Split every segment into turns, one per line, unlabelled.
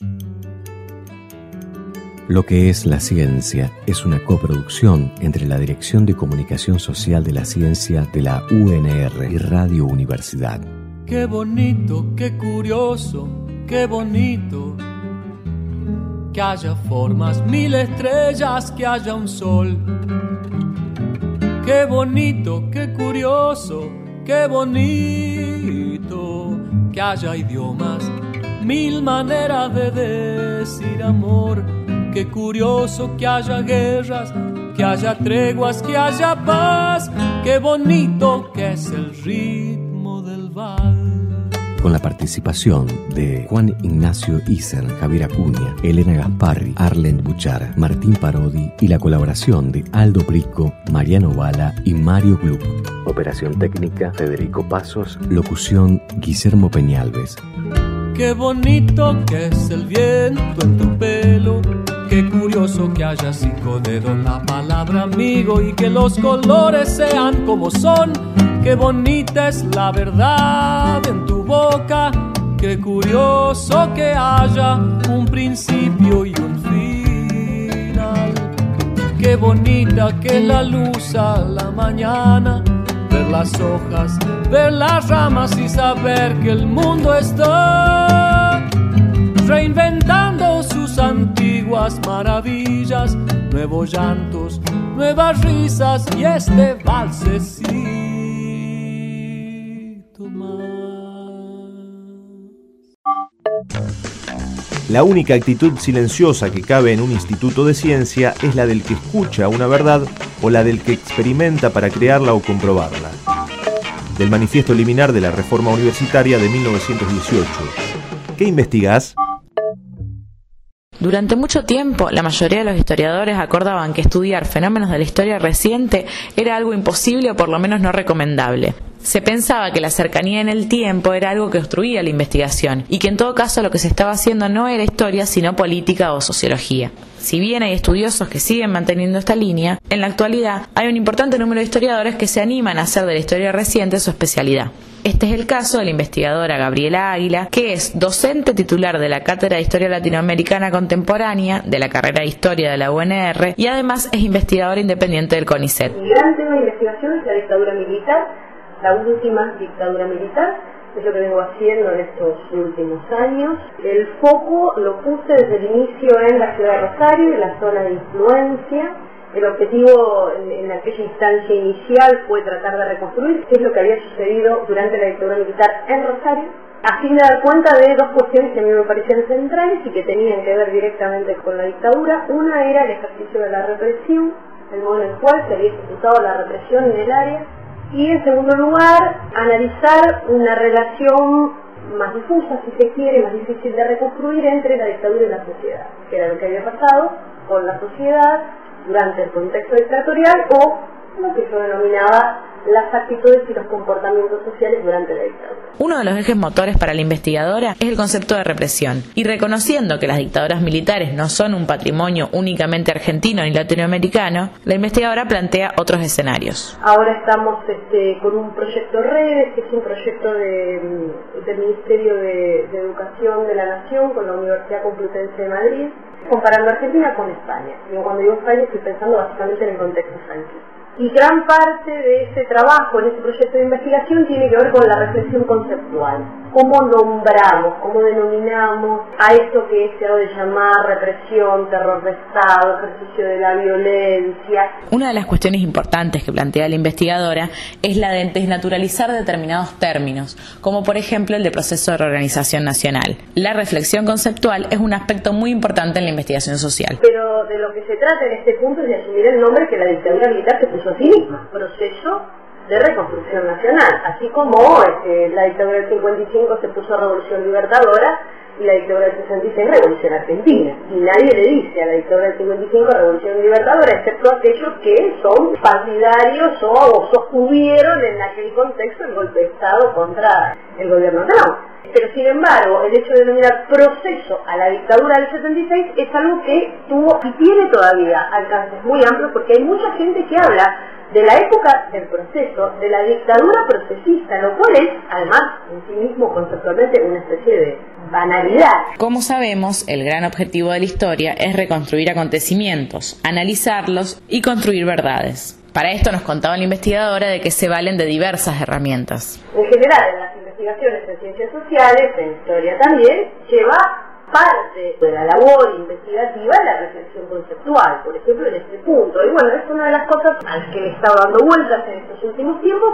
Lo que es la ciencia es una coproducción entre la Dirección de Comunicación Social de la Ciencia de la UNR y Radio Universidad.
Qué bonito, qué curioso, qué bonito. Que haya formas, 1000 estrellas, que haya un sol. Qué bonito, qué curioso, qué bonito. Que haya idiomas, 1000 maneras de decir amor. Qué curioso que haya guerras, que haya treguas, que haya paz. Qué bonito que es el ritmo del vals.
Con la participación de Juan Ignacio Iser, Javier Acuña, Elena Gasparri, Arlen Buchar, Martín Parodi y la colaboración de Aldo Brico, Mariano Bala y Mario Gluck. Operación técnica, Federico Pasos. Locución, Guillermo Peñalves.
Qué bonito que es el viento en tu pelo. Qué curioso que haya 5 dedos, la palabra amigo, y que los colores sean como son. Qué bonita es la verdad en tu boca. Qué curioso que haya un principio y un final. Qué bonita que es la luz a la mañana. Ver las hojas, ver las ramas y saber que el mundo está reinventando sus antiguas maravillas. Nuevos llantos, nuevas risas y este valsecito más.
La única actitud silenciosa que cabe en un instituto de ciencia es la del que escucha una verdad o la del que experimenta para crearla o comprobarla. Del Manifiesto Liminar de la Reforma Universitaria de 1918. ¿Qué investigás?
Durante mucho tiempo, la mayoría de los historiadores acordaban que estudiar fenómenos de la historia reciente era algo imposible o por lo menos no recomendable. Se pensaba que la cercanía en el tiempo era algo que obstruía la investigación y que en todo caso lo que se estaba haciendo no era historia sino política o sociología. Si bien hay estudiosos que siguen manteniendo esta línea, en la actualidad hay un importante número de historiadores que se animan a hacer de la historia reciente su especialidad. Este es el caso de la investigadora Gabriela Águila, que es docente titular de la Cátedra de Historia Latinoamericana Contemporánea de la carrera de Historia de la UNR y además es investigadora independiente del CONICET.
Mi gran tema de investigación es la dictadura militar, la última dictadura militar, es lo que vengo haciendo en estos últimos años. El foco lo puse desde el inicio en la ciudad de Rosario, en la zona de influencia. El objetivo en aquella instancia inicial fue tratar de reconstruir qué es lo que había sucedido durante la dictadura militar en Rosario, a fin de dar cuenta de dos cuestiones que a mí me parecían centrales y que tenían que ver directamente con la dictadura. Una era el ejercicio de la represión, el modo en el cual se había ejecutado la represión en el área, y en segundo lugar, analizar una relación más difusa, si se quiere, más difícil de reconstruir entre la dictadura y la sociedad, que era lo que había pasado con la sociedad durante el contexto dictatorial o lo que yo denominaba las actitudes y los comportamientos sociales durante la dictadura.
Uno de los ejes motores para la investigadora es el concepto de represión, y reconociendo que las dictaduras militares no son un patrimonio únicamente argentino ni latinoamericano, la investigadora plantea otros escenarios.
Ahora estamos con un proyecto REDES, que es un proyecto del Ministerio de Educación de la Nación con la Universidad Complutense de Madrid, comparando Argentina con España. Y cuando digo España estoy pensando básicamente en el contexto franquista. Y gran parte de ese trabajo, en ese proyecto de investigación, tiene que ver con la reflexión conceptual. ¿Cómo nombramos, cómo denominamos a esto que se ha de llamar represión, terror de Estado, ejercicio de la violencia?
Una de las cuestiones importantes que plantea la investigadora es la de desnaturalizar determinados términos, como por ejemplo el de proceso de reorganización nacional. La reflexión conceptual es un aspecto muy importante en la investigación social.
Pero de lo que se trata en este punto es de asumir el nombre que la dictadura militar se puso a sí misma, proceso de reconstrucción nacional, así como la dictadura del 55 se puso Revolución Libertadora y la dictadura del 66 Revolución Argentina, y nadie le dice a la dictadura del 55 Revolución Libertadora, excepto aquellos que son partidarios o sostuvieron en aquel contexto el golpe de Estado contra el gobierno Trump. Pero sin embargo, el hecho de denominar proceso a la dictadura del 76 es algo que tuvo y tiene todavía alcances muy amplios, porque hay mucha gente que habla de la época del proceso, de la dictadura procesista, lo cual es, además, en sí mismo conceptualmente una especie de banalidad.
Como sabemos, el gran objetivo de la historia es reconstruir acontecimientos, analizarlos y construir verdades. Para esto nos contaba la investigadora de que se valen de diversas herramientas.
En general, en las investigaciones en ciencias sociales, en historia también, lleva parte de la labor investigativa la reflexión conceptual, por ejemplo, en este punto. Y bueno, es una de las cosas a las que le he estado dando vueltas en estos últimos tiempos,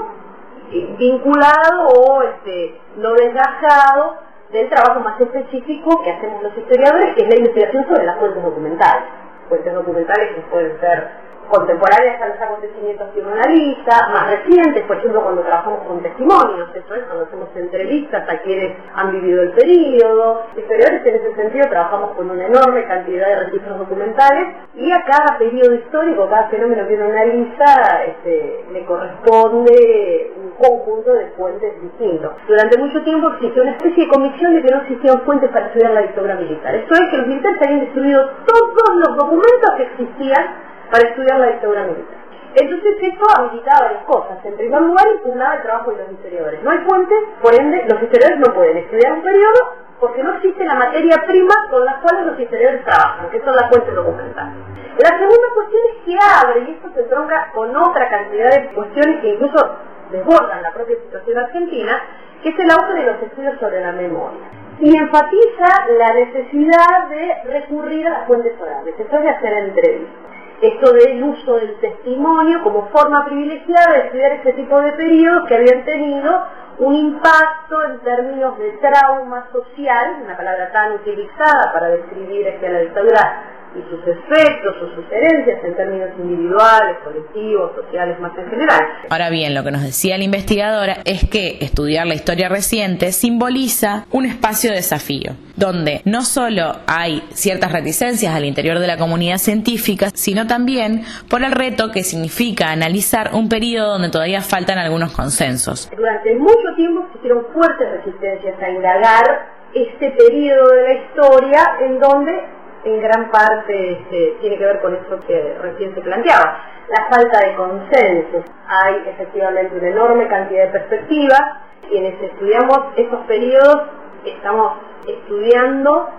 vinculado o no desgajado del trabajo más específico que hacemos los historiadores, que es la investigación sobre las fuentes documentales. Fuentes documentales que pueden ser contemporáneas a los acontecimientos que uno analiza, más recientes, por ejemplo, cuando trabajamos con testimonios, eso es, cuando hacemos entrevistas a quienes han vivido el periodo. Historiadores en ese sentido trabajamos con una enorme cantidad de registros documentales y a cada periodo histórico, cada fenómeno que uno analiza, le corresponde un conjunto de fuentes distintos. Durante mucho tiempo existió una especie de convicción de que no existían fuentes para estudiar la dictadura militar. Esto es, que los militares habían destruido todos los documentos que existían para estudiar la dictadura militar. Entonces esto habilitaba varias cosas. En primer lugar, impugnaba el trabajo de los historiadores. No hay fuentes, por ende, los historiadores no pueden estudiar un periodo porque no existe la materia prima con la cual los historiadores trabajan, que son las fuentes documentales. La segunda cuestión es que abre, y esto se entronca con otra cantidad de cuestiones que incluso desbordan la propia situación argentina, que es el auge de los estudios sobre la memoria. Y enfatiza la necesidad de recurrir a las fuentes orales, esto es de hacer entrevistas. Esto del uso del testimonio como forma privilegiada de estudiar este tipo de periodos que habían tenido un impacto en términos de trauma social, una palabra tan utilizada para describir la dictadura y sus efectos o sus herencias en términos individuales, colectivos, sociales, más en general.
Ahora bien, lo que nos decía la investigadora es que estudiar la historia reciente simboliza un espacio de desafío, donde no solo hay ciertas reticencias al interior de la comunidad científica, sino también por el reto que significa analizar un periodo donde todavía faltan algunos consensos.
Durante mucho tiempo existieron fuertes resistencias a indagar este periodo de la historia en donde en gran parte tiene que ver con eso que recién se planteaba, la falta de consensos. Hay efectivamente una enorme cantidad de perspectivas. Quienes estudiamos estos periodos estamos estudiando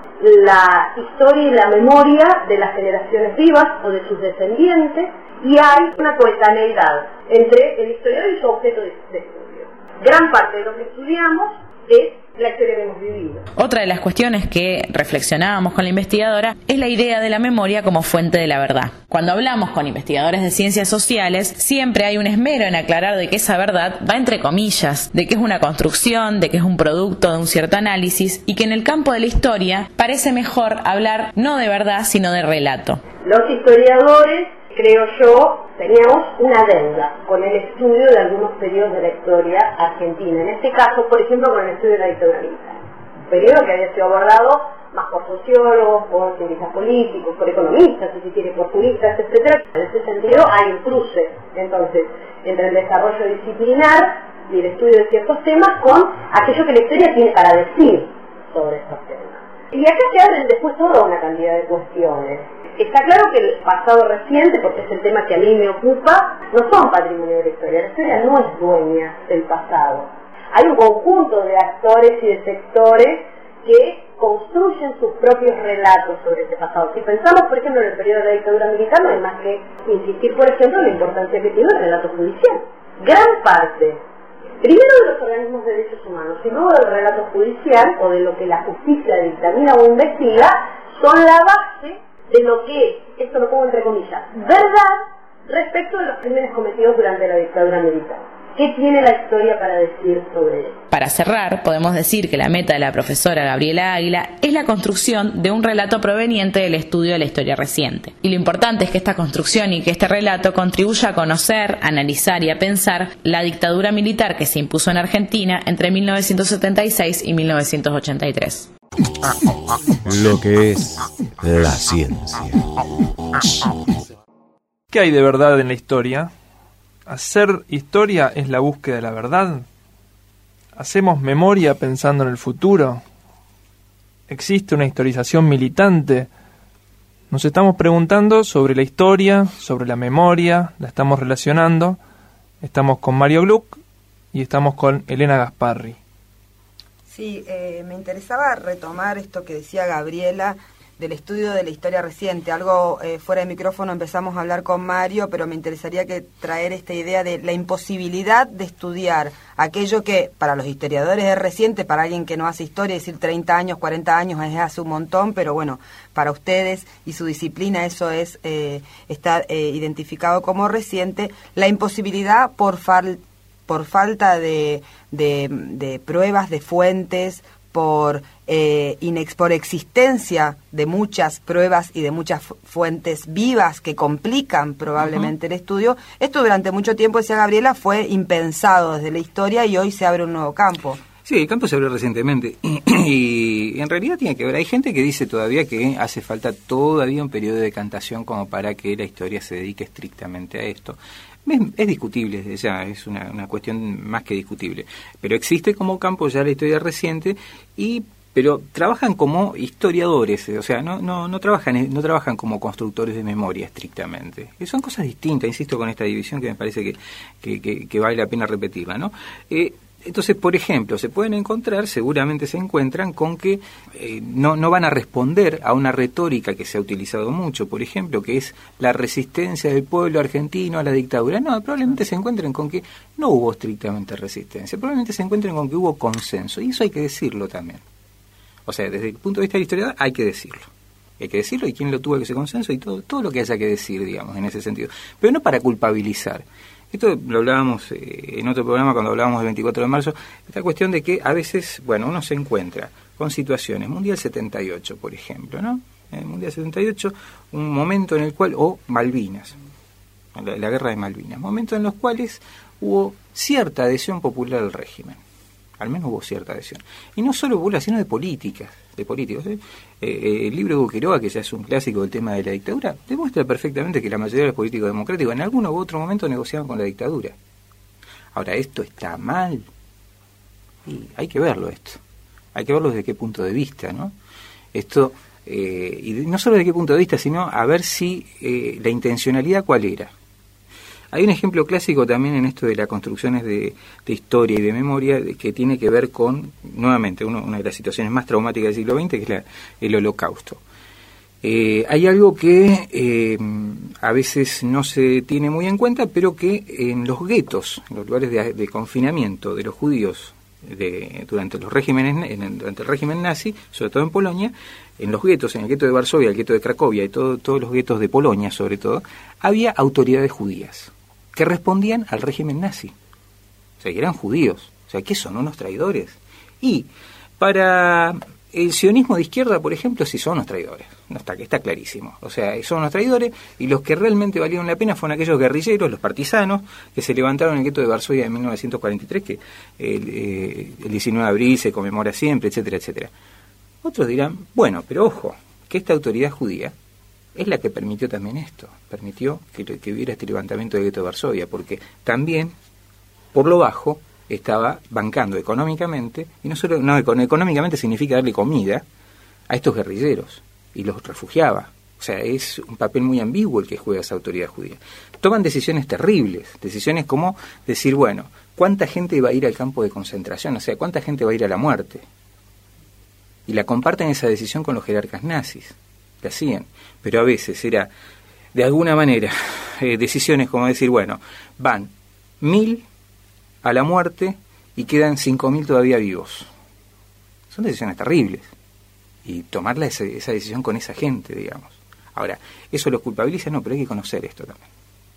la historia y la memoria de las generaciones vivas o de sus descendientes, y hay una coetaneidad entre el historiador y su objeto de estudio. Gran parte de lo que estudiamos es la historia que hemos vivido.
Otra de las cuestiones que reflexionábamos con la investigadora es la idea de la memoria como fuente de la verdad. Cuando hablamos con investigadores de ciencias sociales, siempre hay un esmero en aclarar de que esa verdad va entre comillas, de que es una construcción, de que es un producto de un cierto análisis, y que en el campo de la historia parece mejor hablar no de verdad, sino de relato.
Los historiadores, creo yo, teníamos una deuda con el estudio de algunos periodos de la historia argentina. En este caso, por ejemplo, con el estudio de la dictadura militar. Un periodo que había sido abordado más por sociólogos, por cientistas políticos, por economistas, si se quiere, por juristas, etc. En ese sentido hay un cruce, entonces, entre el desarrollo disciplinar y el estudio de ciertos temas con aquello que la historia tiene para decir sobre estos temas. Y acá se abren después toda una cantidad de cuestiones. Está claro que el pasado reciente, porque es el tema que a mí me ocupa, no son patrimonio de la historia. La historia no es dueña del pasado. Hay un conjunto de actores y de sectores que construyen sus propios relatos sobre ese pasado. Si pensamos, por ejemplo, en el periodo de la dictadura militar, no hay más que insistir, por ejemplo, en la importancia que tiene el relato judicial. Gran parte, primero de los organismos de derechos humanos y luego del relato judicial, o de lo que la justicia dictamina o investiga, son la base de lo que es, esto lo pongo entre comillas, verdad respecto de los crímenes cometidos durante la dictadura militar. ¿Qué tiene la historia para decir sobre eso?
Para cerrar, podemos decir que la meta de la profesora Gabriela Águila es la construcción de un relato proveniente del estudio de la historia reciente. Y lo importante es que esta construcción y que este relato contribuya a conocer, analizar y a pensar la dictadura militar que se impuso en Argentina entre 1976 y 1983.
Lo que es la ciencia.
¿Qué hay de verdad en la historia? ¿Hacer historia es la búsqueda de la verdad? ¿Hacemos memoria pensando en el futuro? ¿Existe una historización militante? Nos estamos preguntando sobre la historia, sobre la memoria, la estamos relacionando. Estamos con Mario Gluck y estamos con Elena Gasparri.
Sí, me interesaba retomar esto que decía Gabriela del estudio de la historia reciente. Algo fuera de micrófono empezamos a hablar con Mario, pero me interesaría traer esta idea de la imposibilidad de estudiar aquello que para los historiadores es reciente, para alguien que no hace historia, decir 30 años, 40 años es hace un montón, pero bueno, para ustedes y su disciplina eso es está identificado como reciente. La imposibilidad por falta de pruebas, de fuentes, por existencia de muchas pruebas y de muchas fuentes vivas que complican probablemente el estudio. Esto durante mucho tiempo, decía Gabriela, fue impensado desde la historia y hoy se abre un nuevo campo.
Sí, el campo se abrió recientemente y en realidad tiene que ver. Hay gente que dice todavía que hace falta todavía un periodo de decantación como para que la historia se dedique estrictamente a esto. Es discutible, ya es una cuestión más que discutible, pero existe como campo ya la historia reciente pero trabajan como historiadores, o sea, no trabajan como constructores de memoria estrictamente. Y son cosas distintas, insisto con esta división que me parece que vale la pena repetirla, ¿no? Entonces, por ejemplo, seguramente se encuentran con que no van a responder a una retórica que se ha utilizado mucho, por ejemplo, que es la resistencia del pueblo argentino a la dictadura. No, probablemente se encuentren con que no hubo estrictamente resistencia, probablemente se encuentren con que hubo consenso, y eso hay que decirlo también. O sea, desde el punto de vista de la historia hay que decirlo. Hay que decirlo y quién lo tuvo ese consenso y todo lo que haya que decir, digamos, en ese sentido. Pero no para culpabilizar. Esto lo hablábamos en otro programa cuando hablábamos del 24 de marzo, esta cuestión de que a veces, uno se encuentra con situaciones, Mundial 78, por ejemplo, ¿no? En el Mundial 78, un momento en el cual, o Malvinas, la guerra de Malvinas, momentos en los cuales hubo cierta adhesión popular al régimen. Al menos hubo cierta adhesión. Y no solo popular, sino de políticos. El libro de Hugo Quiroga, que ya es un clásico del tema de la dictadura, demuestra perfectamente que la mayoría de los políticos democráticos en alguno u otro momento negociaban con la dictadura. Ahora, ¿esto está mal? Y hay que verlo esto. Hay que verlo desde qué punto de vista, ¿no? Esto, y no solo desde qué punto de vista, sino a ver si la intencionalidad cuál era. Hay un ejemplo clásico también en esto de las construcciones de historia y de memoria que tiene que ver con, nuevamente, una de las situaciones más traumáticas del siglo XX, que es el Holocausto. Hay algo que a veces no se tiene muy en cuenta, pero que en los guetos, en los lugares de confinamiento de los judíos durante el régimen nazi, sobre todo en Polonia, en los guetos, en el gueto de Varsovia, el gueto de Cracovia y todos los guetos de Polonia sobre todo, había autoridades judías que respondían al régimen nazi. O sea, que eran judíos. O sea, que son unos traidores. Y para el sionismo de izquierda, por ejemplo, sí son unos traidores. Está clarísimo. O sea, son unos traidores y los que realmente valieron la pena fueron aquellos guerrilleros, los partisanos, que se levantaron en el gueto de Varsovia en 1943, que el 19 de abril se conmemora siempre, etcétera, etcétera. Otros dirán, bueno, pero ojo, que esta autoridad judía es la que permitió también esto, permitió que hubiera este levantamiento del gueto de Varsovia, porque también, por lo bajo, estaba bancando económicamente, y económicamente significa darle comida a estos guerrilleros, y los refugiaba. O sea, es un papel muy ambiguo el que juega esa autoridad judía. Toman decisiones terribles, decisiones como decir, bueno, ¿cuánta gente va a ir al campo de concentración? O sea, ¿cuánta gente va a ir a la muerte? Y la comparten esa decisión con los jerarcas nazis. Que hacían, pero a veces era de alguna manera decisiones como decir, bueno, van 1.000 a la muerte y quedan 5.000 todavía vivos. Son decisiones terribles y tomarla esa decisión con esa gente, digamos. Ahora, ¿eso los culpabiliza? No, pero hay que conocer esto también.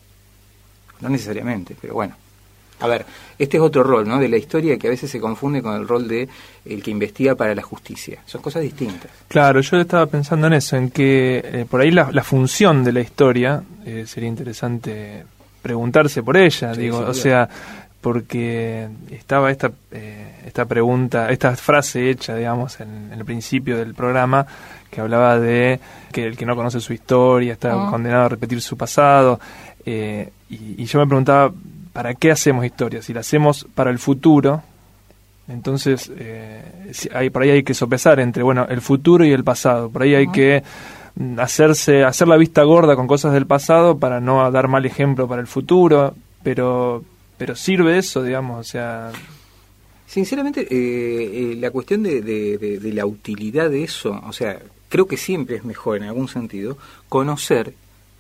No necesariamente, pero bueno. A ver, este es otro rol, ¿no?, de la historia que a veces se confunde con el rol de el que investiga para la justicia. Son cosas distintas.
Claro, yo estaba pensando en eso, en que por ahí la función de la historia sería interesante preguntarse por ella, sí, o sea, porque estaba esta pregunta, esta frase hecha, digamos, en el principio del programa, que hablaba de que el que no conoce su historia está condenado a repetir su pasado, y yo me preguntaba, ¿para qué hacemos historia? Si la hacemos para el futuro, Entonces, por ahí hay que sopesar entre, bueno, el futuro y el pasado. Por ahí hay que hacer la vista gorda con cosas del pasado para no dar mal ejemplo para el futuro, pero sirve eso, digamos, o sea...
Sinceramente, la cuestión de la utilidad de eso, o sea, creo que siempre es mejor, en algún sentido, conocer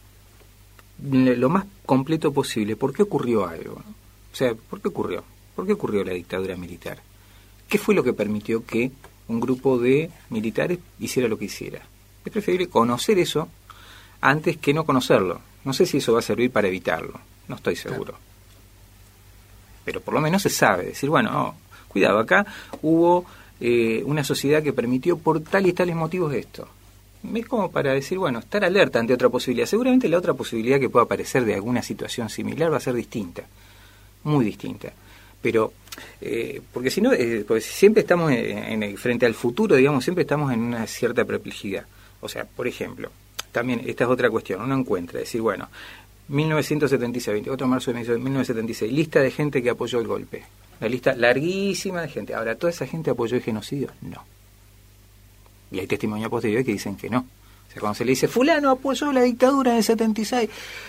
lo más completo posible por qué ocurrió algo, ¿no? O sea, ¿por qué ocurrió? ¿Por qué ocurrió la dictadura militar? ¿Qué fue lo que permitió que un grupo de militares hiciera lo que hiciera? Es preferible conocer eso antes que no conocerlo. No sé si eso va a servir para evitarlo, no estoy seguro. Pero por lo menos se sabe, decir, bueno, cuidado, acá hubo una sociedad que permitió por tal y tales motivos esto. Es como para decir, bueno, estar alerta ante otra posibilidad. Seguramente la otra posibilidad que pueda aparecer de alguna situación similar va a ser distinta, muy distinta. Pero, porque si no, pues siempre estamos frente al futuro, digamos, siempre estamos en una cierta perplejidad. O sea, por ejemplo, también esta es otra cuestión, uno encuentra, decir, bueno, 1976, 24 de marzo de 1976, lista de gente que apoyó el golpe. Una lista larguísima de gente. Ahora, ¿toda esa gente apoyó el genocidio? No. Y hay testimonios posteriores que dicen que no. O sea, cuando se le dice, fulano apoyó la dictadura en el 76,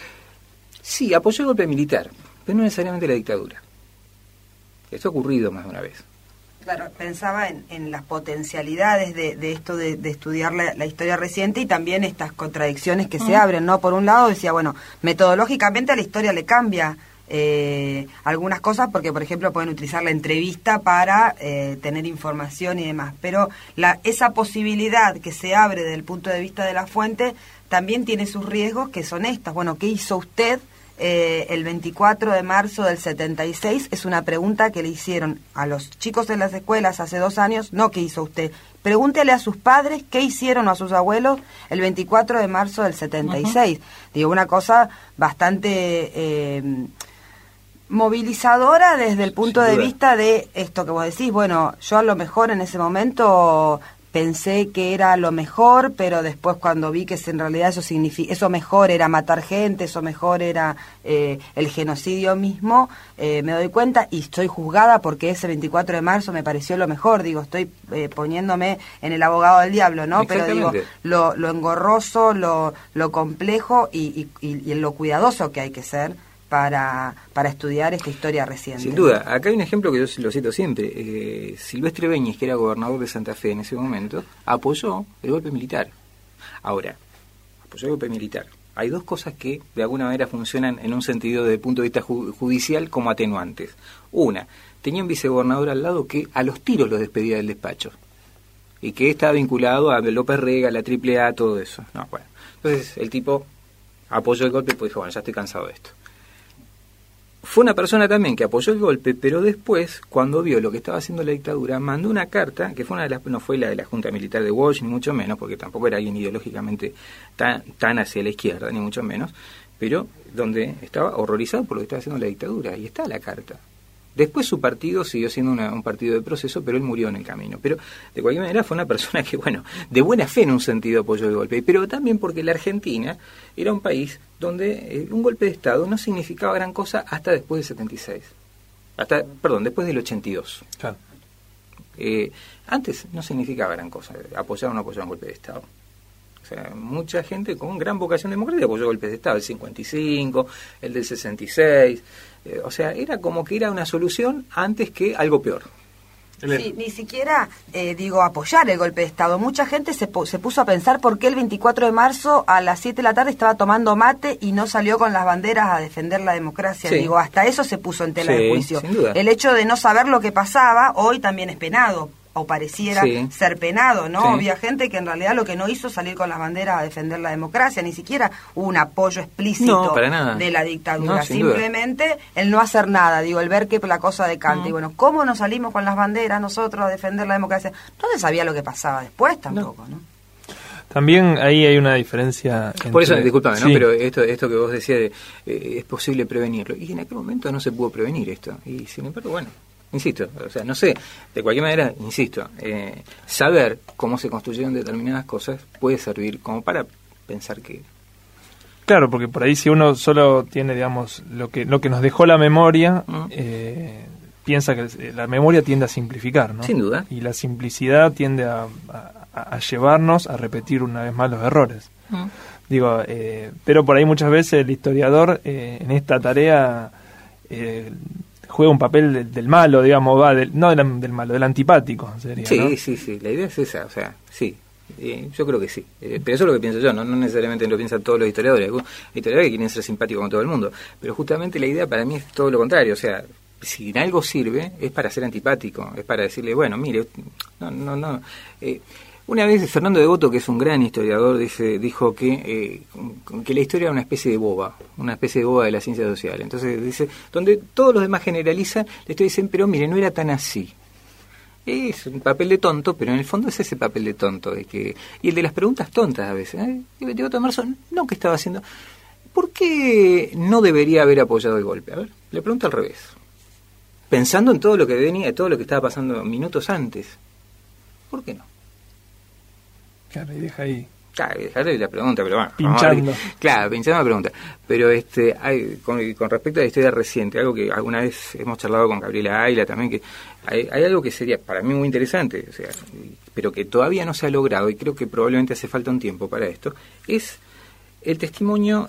sí, apoyó el golpe militar, pero no necesariamente la dictadura. Esto ha ocurrido más de una vez.
Claro, pensaba en las potencialidades de esto de estudiar la historia reciente y también estas contradicciones que se abren, ¿no? Por un lado decía, bueno, metodológicamente a la historia le cambia algunas cosas porque, por ejemplo, pueden utilizar la entrevista para tener información y demás, pero esa posibilidad que se abre desde el punto de vista de la fuente también tiene sus riesgos, que son estas. Bueno, ¿qué hizo usted el 24 de marzo del 76? Es una pregunta que le hicieron a los chicos en las escuelas hace 2 años. No, ¿qué hizo usted? Pregúntele a sus padres qué hicieron, o a sus abuelos el 24 de marzo del 76. Digo, una cosa bastante movilizadora desde el punto de vista de esto que vos decís. Bueno, yo a lo mejor en ese momento pensé que era lo mejor, pero después cuando vi que en realidad eso mejor era matar gente, eso mejor era el genocidio mismo, me doy cuenta y estoy juzgada porque ese 24 de marzo me pareció lo mejor. Digo, estoy poniéndome en el abogado del diablo, ¿no? Pero digo, lo engorroso, lo complejo y lo cuidadoso que hay que ser para estudiar esta historia reciente.
Sin duda, acá hay un ejemplo que yo lo cito siempre. Silvestre Beñez, que era gobernador de Santa Fe en ese momento, apoyó el golpe militar. Ahora, apoyó el golpe militar. Hay 2 cosas que de alguna manera funcionan en un sentido desde el punto de vista judicial como atenuantes. Una, tenía un vicegobernador al lado que a los tiros los despedía del despacho y que estaba vinculado a López Rega, la AAA, todo eso. No, bueno. Entonces el tipo apoyó el golpe y dijo, bueno, ya estoy cansado de esto. Fue una persona también que apoyó el golpe, pero después, cuando vio lo que estaba haciendo la dictadura, mandó una carta, que fue no fue la de la Junta Militar de Walsh, ni mucho menos, porque tampoco era alguien ideológicamente tan hacia la izquierda, ni mucho menos, pero donde estaba horrorizado por lo que estaba haciendo la dictadura, y está la carta. Después su partido siguió siendo un partido de proceso, pero él murió en el camino. Pero de cualquier manera fue una persona que, bueno, de buena fe en un sentido apoyó el golpe, pero también porque la Argentina era un país donde un golpe de Estado no significaba gran cosa hasta después del 76. Después del 82.
Claro.
Antes no significaba gran cosa apoyar o no apoyar un golpe de Estado. O sea, mucha gente con gran vocación democrática apoyó golpes de Estado, el 55, el del 66. O sea, era como que era una solución antes que algo peor.
Sí, ni siquiera, apoyar el golpe de Estado. Mucha gente se puso a pensar por qué el 24 de marzo a las 7 de la tarde estaba tomando mate y no salió con las banderas a defender la democracia. Sí. Hasta eso se puso en tela de juicio.
Sin duda.
El hecho de no saber lo que pasaba hoy también es penado, o pareciera ser penado, ¿no?
Sí.
Había gente que en realidad lo que no hizo salir con las banderas a defender la democracia, ni siquiera hubo un apoyo explícito de la dictadura,
no,
simplemente el no hacer nada, el ver que la cosa decanta. Y bueno, ¿cómo nos salimos con las banderas nosotros a defender la democracia? No se sabía lo que pasaba después tampoco, ¿no?
También ahí hay una diferencia entre...
Por eso, discúlpame, ¿no? Pero esto que vos decías es posible prevenirlo. Y en aquel momento no se pudo prevenir esto. Y sin embargo, bueno, insisto, o sea, no sé, de cualquier manera, insisto, saber cómo se construyeron determinadas cosas puede servir como para pensar que...
Claro, porque por ahí si uno solo tiene, digamos, lo que nos dejó la memoria, piensa que la memoria tiende a simplificar, ¿no?
Sin duda.
Y la simplicidad tiende a llevarnos a repetir una vez más los errores. Digo, pero por ahí muchas veces el historiador en esta tarea juega un papel del malo, digamos, no del malo, del antipático, sería,
sí,
¿no?
Sí, la idea es esa, o sea, sí. Yo creo que sí, pero eso es lo que pienso yo, no necesariamente lo piensan todos los historiadores. Hay historiadores que quieren ser simpáticos con todo el mundo, pero justamente la idea para mí es todo lo contrario. O sea, si en algo sirve es para ser antipático, es para decirle, bueno, mire, no. Una vez Fernando Devoto, que es un gran historiador, dijo que la historia era una especie de boba de la ciencia social. Entonces dice, donde todos los demás generalizan, la historia dicen, pero mire, no era tan así. Es un papel de tonto, pero en el fondo es ese papel de tonto. Y el de las preguntas tontas a veces. Devoto Emerson, no, ¿qué estaba haciendo? ¿Por qué no debería haber apoyado el golpe? A ver, le pregunto al revés. Pensando en todo lo que venía, todo lo que estaba pasando minutos antes. ¿Por qué no?
Claro, y deja ahí.
Claro, y dejarle la pregunta, pero bueno.
Pinchando.
Claro, pinchando la pregunta. Pero con respecto a la historia reciente, algo que alguna vez hemos charlado con Gabriela Ayla también, que hay algo que sería para mí muy interesante, o sea, pero que todavía no se ha logrado, y creo que probablemente hace falta un tiempo para esto, es el testimonio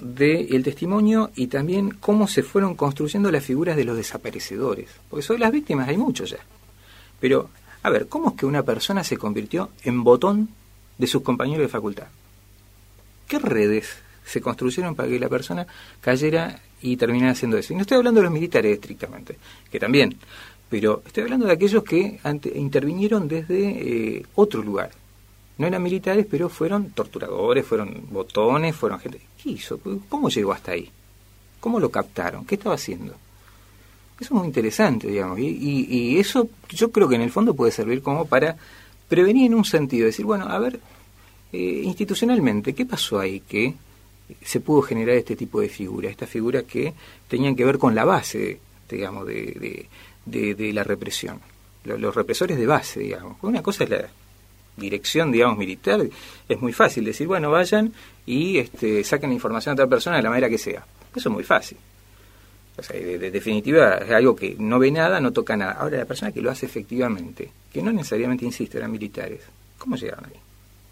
y también cómo se fueron construyendo las figuras de los desaparecedores. Porque sobre las víctimas hay muchos ya. Pero, a ver, ¿cómo es que una persona se convirtió en botón de sus compañeros de facultad? ¿Qué redes se construyeron para que la persona cayera y terminara haciendo eso? Y no estoy hablando de los militares estrictamente, que también, pero estoy hablando de aquellos que intervinieron desde otro lugar. No eran militares, pero fueron torturadores, fueron botones, fueron gente. ¿Qué hizo? ¿Cómo llegó hasta ahí? ¿Cómo lo captaron? ¿Qué estaba haciendo? Eso es muy interesante, digamos, y eso yo creo que en el fondo puede servir como para prevenir en un sentido, decir, bueno, a ver, institucionalmente, ¿qué pasó ahí que se pudo generar este tipo de figuras? Estas figuras que tenían que ver con la base, digamos, de la represión. Los represores de base, digamos. Una cosa es la dirección, digamos, militar. Es muy fácil decir, bueno, vayan y saquen la información a otra persona de la manera que sea. Eso es muy fácil. O sea, de definitiva, es algo que no ve nada, no toca nada. Ahora, la persona que lo hace efectivamente, que no necesariamente, insisto, eran militares, ¿cómo llegaron ahí?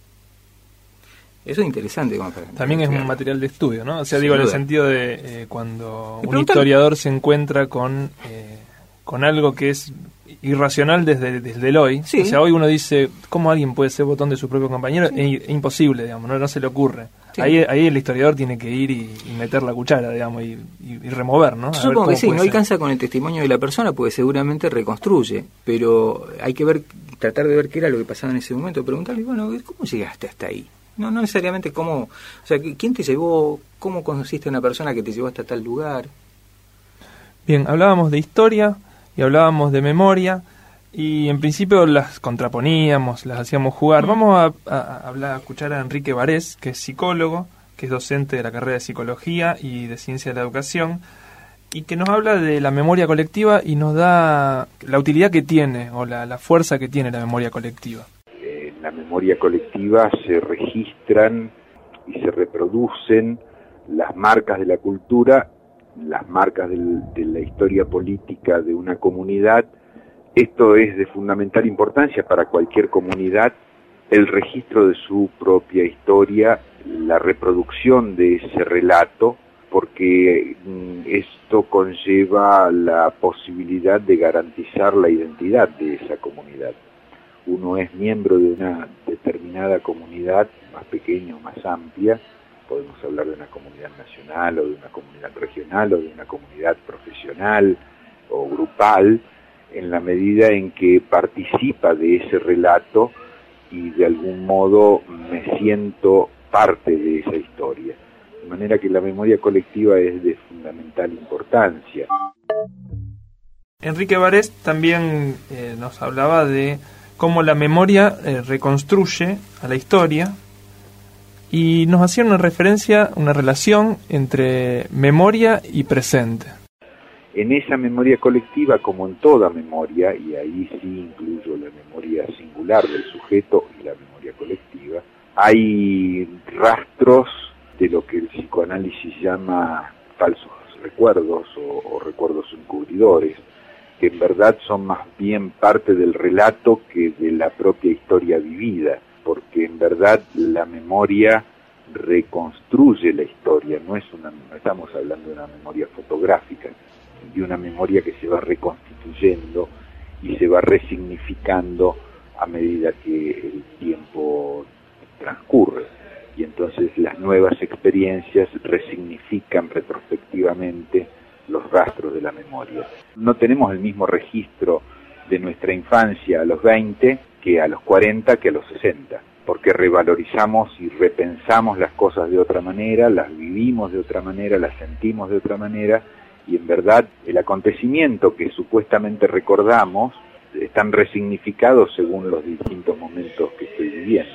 Eso es interesante.
También es un material de estudio, ¿no? O sea, digo, en el sentido de cuando un historiador se encuentra con algo que es irracional desde el hoy. Sí. O sea, hoy uno dice, ¿cómo alguien puede ser botón de su propio compañero? Sí. Es imposible, digamos, no se le ocurre. Sí. Ahí el historiador tiene que ir y meter la cuchara, digamos, y remover, ¿no?
Yo supongo que sí, no alcanza con el testimonio de la persona, porque seguramente reconstruye, pero hay que tratar de ver qué era lo que pasaba en ese momento, preguntarle, bueno, ¿cómo llegaste hasta ahí? No necesariamente cómo, o sea, ¿quién te llevó? ¿Cómo conociste a una persona que te llevó hasta tal lugar?
Bien, hablábamos de historia y hablábamos de memoria, y en principio las contraponíamos, las hacíamos jugar. Vamos a escuchar a Enrique Varés, que es psicólogo, que es docente de la carrera de Psicología y de Ciencia de la Educación, y que nos habla de la memoria colectiva y nos da la utilidad que tiene, o la fuerza que tiene la memoria colectiva.
En la memoria colectiva se registran y se reproducen las marcas de la cultura, las marcas de la historia política de una comunidad. Esto es de fundamental importancia para cualquier comunidad, el registro de su propia historia, la reproducción de ese relato, porque esto conlleva la posibilidad de garantizar la identidad de esa comunidad. Uno es miembro de una determinada comunidad, más pequeña o más amplia, podemos hablar de una comunidad nacional o de una comunidad regional o de una comunidad profesional o grupal, en la medida en que participa de ese relato y de algún modo me siento parte de esa historia. De manera que la memoria colectiva es de fundamental importancia.
Enrique Varés también nos hablaba de cómo la memoria reconstruye a la historia, y nos hacía una relación entre memoria y presente.
En esa memoria colectiva, como en toda memoria, y ahí sí incluyo la memoria singular del sujeto y la memoria colectiva, hay rastros de lo que el psicoanálisis llama falsos recuerdos o recuerdos encubridores. que en verdad son más bien parte del relato que de la propia historia vivida, porque en verdad la memoria reconstruye la historia, no estamos hablando de una memoria fotográfica, de una memoria que se va reconstituyendo y se va resignificando a medida que el tiempo transcurre, y entonces las nuevas experiencias resignifican retrospectivamente los rastros de la memoria. No tenemos el mismo registro de nuestra infancia a los 20 que a los 40 que a los 60, porque revalorizamos y repensamos las cosas de otra manera, las vivimos de otra manera, las sentimos de otra manera, y en verdad el acontecimiento que supuestamente recordamos están resignificados según los distintos momentos que estoy viviendo.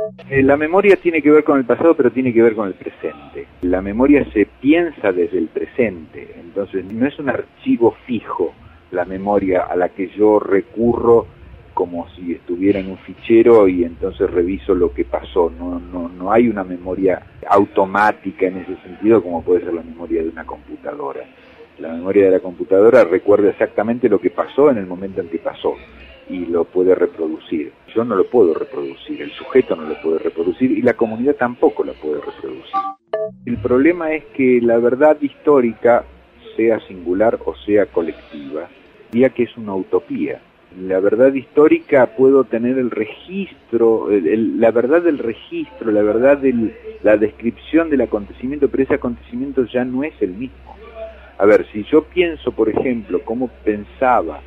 La memoria tiene que ver con el pasado, pero tiene que ver con el presente. La memoria se piensa desde el presente, entonces no es un archivo fijo la memoria a la que yo recurro como si estuviera en un fichero y entonces reviso lo que pasó. No hay una memoria automática en ese sentido como puede ser la memoria de una computadora. La memoria de la computadora recuerda exactamente lo que pasó en el momento en que pasó y lo puede reproducir. Yo no lo puedo reproducir, el sujeto no lo puede reproducir y la comunidad tampoco la puede reproducir. El problema es que la verdad histórica, sea singular o sea colectiva, diría que es una utopía. La verdad histórica puedo tener el registro, la verdad del registro, la verdad de la descripción del acontecimiento, pero ese acontecimiento ya no es el mismo. A ver, si yo pienso, por ejemplo, cómo pensaba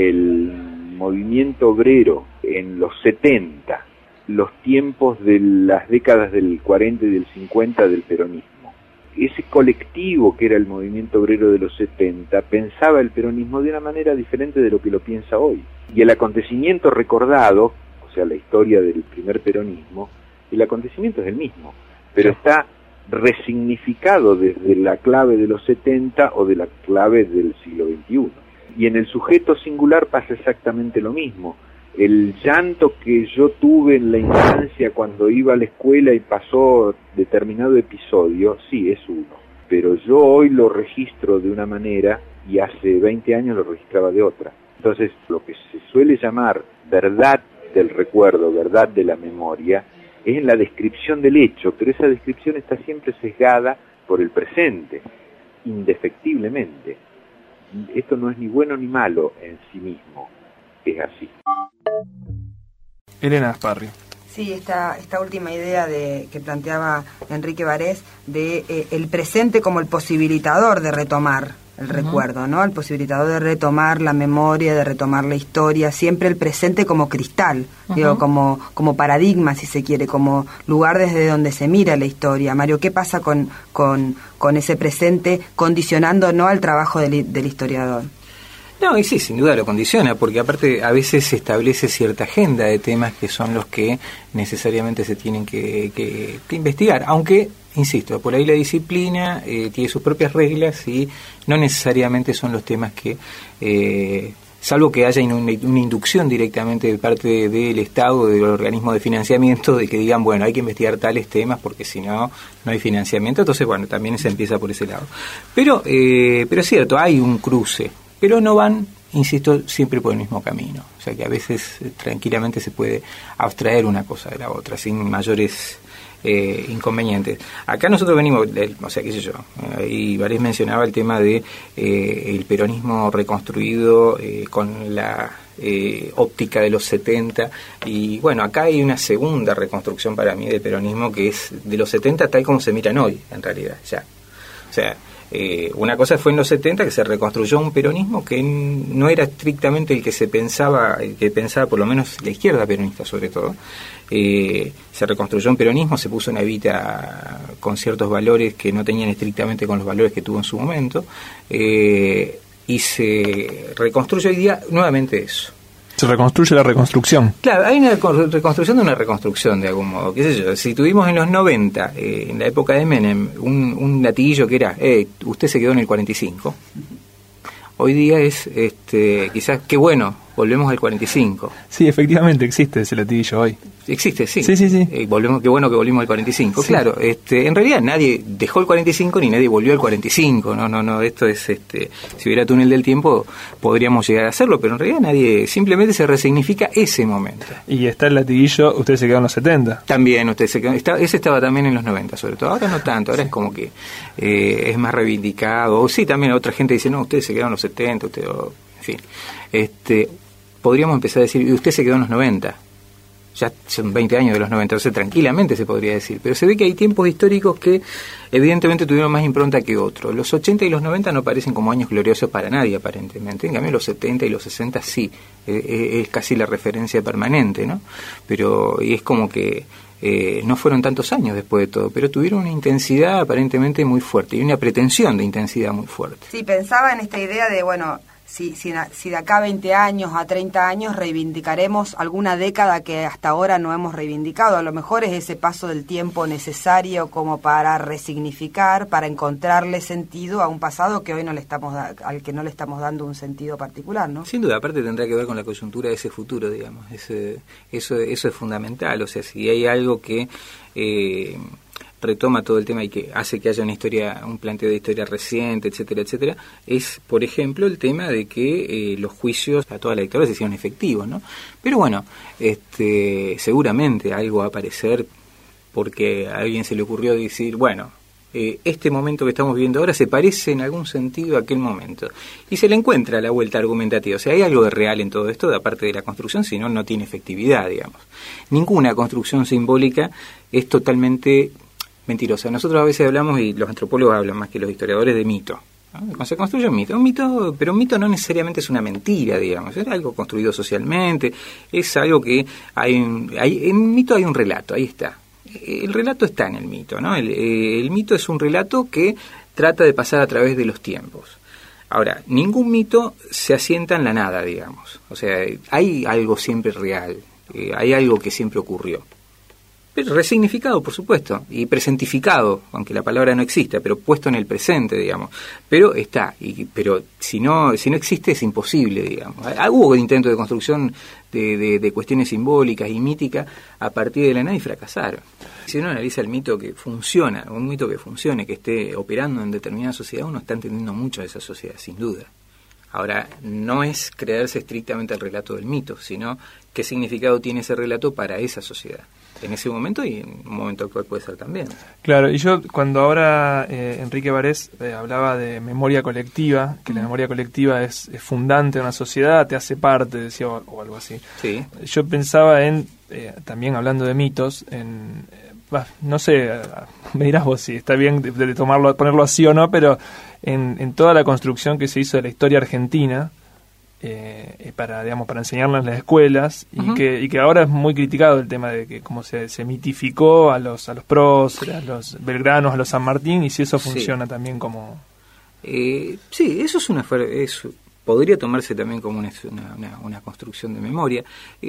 el movimiento obrero en los 70, los tiempos de las décadas del 40 y del 50 del peronismo, ese colectivo que era el movimiento obrero de los 70 pensaba el peronismo de una manera diferente de lo que lo piensa hoy. Y el acontecimiento recordado, o sea, la historia del primer peronismo, el acontecimiento es el mismo, pero está resignificado desde la clave de los 70 o de la clave del siglo XXI. Y en el sujeto singular pasa exactamente lo mismo. El llanto que yo tuve en la infancia cuando iba a la escuela y pasó determinado episodio, sí, es uno. Pero yo hoy lo registro de una manera y hace 20 años lo registraba de otra. Entonces, lo que se suele llamar verdad del recuerdo, verdad de la memoria, es en la descripción del hecho, pero esa descripción está siempre sesgada por el presente, indefectiblemente. Esto no es ni bueno ni malo en sí mismo, es así.
Elena Gasparri.
Sí, esta última idea que planteaba Enrique Barés de el presente como el posibilitador de retomar el recuerdo, ¿no? El posibilitador de retomar la memoria, de retomar la historia, siempre el presente como cristal, digo, como paradigma, si se quiere, como lugar desde donde se mira la historia. Mario, ¿qué pasa con ese presente condicionando, ¿no?, al trabajo del historiador?
No, y sí, sin duda lo condiciona, porque aparte a veces se establece cierta agenda de temas que son los que necesariamente se tienen que investigar, aunque, insisto, por ahí la disciplina tiene sus propias reglas y no necesariamente son los temas que, salvo que haya una inducción directamente de parte del Estado, del organismo de financiamiento, de que digan, bueno, hay que investigar tales temas porque si no, no hay financiamiento, entonces, bueno, también se empieza por ese lado. Pero es cierto, hay un cruce. Pero no van, insisto, siempre por el mismo camino. O sea que a veces tranquilamente se puede abstraer una cosa de la otra, sin mayores inconvenientes. Acá nosotros venimos, o sea, qué sé yo, y Varés mencionaba el tema de el peronismo reconstruido con la óptica de los 70, y bueno, acá hay una segunda reconstrucción para mí del peronismo que es de los 70 tal como se miran hoy, en realidad, ya. O sea, una cosa fue en los 70 que se reconstruyó un peronismo que no era estrictamente el que pensaba por lo menos la izquierda peronista sobre todo. Se reconstruyó un peronismo, se puso una evita con ciertos valores que no tenían estrictamente con los valores que tuvo en su momento, y se reconstruye hoy día nuevamente eso.
Se reconstruye la reconstrucción.
Claro, hay una reconstrucción de una reconstrucción de algún modo, qué sé yo. Si tuvimos en los 90, en la época de Menem, un latiguillo que era, usted se quedó en el 45, hoy día es, quizás, qué bueno, volvemos al 45.
Sí, efectivamente existe ese latiguillo hoy.
Existe, sí.
Sí.
Qué bueno que volvimos al 45. Sí. Claro, en realidad nadie dejó el 45 ni nadie volvió al 45. No, esto es, si hubiera túnel del tiempo podríamos llegar a hacerlo, pero en realidad nadie, simplemente se resignifica ese momento.
Y está el latiguillo, ustedes se quedaron en los 70.
También, ustedes se quedaron, ese estaba también en los 90 sobre todo, ahora no tanto, ahora es como que es más reivindicado. Sí, también otra gente dice, no, ustedes se quedaron en los 70, en fin. Podríamos empezar a decir, y usted se quedó en los 90. Ya son 20 años de los 90, entonces tranquilamente se podría decir, pero se ve que hay tiempos históricos que evidentemente tuvieron más impronta que otros. Los 80 y los 90 no parecen como años gloriosos para nadie aparentemente, en cambio los 70 y los 60 sí, es casi la referencia permanente, ¿no? Pero y es como que no fueron tantos años después de todo, pero tuvieron una intensidad aparentemente muy fuerte y una pretensión de intensidad muy fuerte.
Sí, pensaba en esta idea de, bueno, si de acá a 20 años, a 30 años, reivindicaremos alguna década que hasta ahora no hemos reivindicado. A lo mejor es ese paso del tiempo necesario como para resignificar, para encontrarle sentido a un pasado que hoy al que no le estamos dando un sentido particular, ¿no?
Sin duda, aparte tendrá que ver con la coyuntura de ese futuro, digamos. Eso es fundamental. O sea, si hay algo que retoma todo el tema y que hace que haya un planteo de historia reciente, etcétera, etcétera, es, por ejemplo, el tema de que los juicios a toda la dictadura se hicieron efectivos, ¿no? Pero bueno, seguramente algo va a aparecer porque a alguien se le ocurrió decir, bueno, este momento que estamos viviendo ahora se parece en algún sentido a aquel momento. Y se le encuentra la vuelta argumentativa. O sea, hay algo de real en todo esto, aparte de la construcción, si no, no tiene efectividad, digamos. Ninguna construcción simbólica es totalmente mentirosa. Nosotros a veces hablamos, y los antropólogos hablan más que los historiadores, de mito, ¿no? Cuando se construye un mito, pero un mito no necesariamente es una mentira, digamos, es algo construido socialmente, es algo que en un mito hay un relato, ahí está. El relato está en el mito, ¿no? El mito es un relato que trata de pasar a través de los tiempos. Ahora, ningún mito se asienta en la nada, digamos. O sea, hay algo siempre real, hay algo que siempre ocurrió. Pero resignificado, por supuesto, y presentificado, aunque la palabra no exista, pero puesto en el presente, digamos. Pero está, pero si no existe es imposible, digamos. Hubo intentos de construcción de cuestiones simbólicas y míticas a partir de la nada y fracasaron. Si uno analiza el mito que funciona, un mito que funcione, que esté operando en determinada sociedad, uno está entendiendo mucho de esa sociedad, sin duda. Ahora, no es creerse estrictamente el relato del mito, sino qué significado tiene ese relato para esa sociedad. En ese momento y en un momento actual puede ser también.
Claro, y yo cuando ahora Enrique Barés hablaba de memoria colectiva, que la memoria colectiva es fundante de una sociedad, te hace parte, decía, o algo así.
Sí.
Yo pensaba en, también hablando de mitos, no sé, me dirás vos si está bien de ponerlo así o no, pero en toda la construcción que se hizo de la historia argentina, para enseñarla en las escuelas, y que ahora es muy criticado el tema de que cómo se mitificó a los próceres, a los belgranos, a los San Martín, y si eso funciona también como...
sí, eso es podría tomarse también como una construcción de memoria.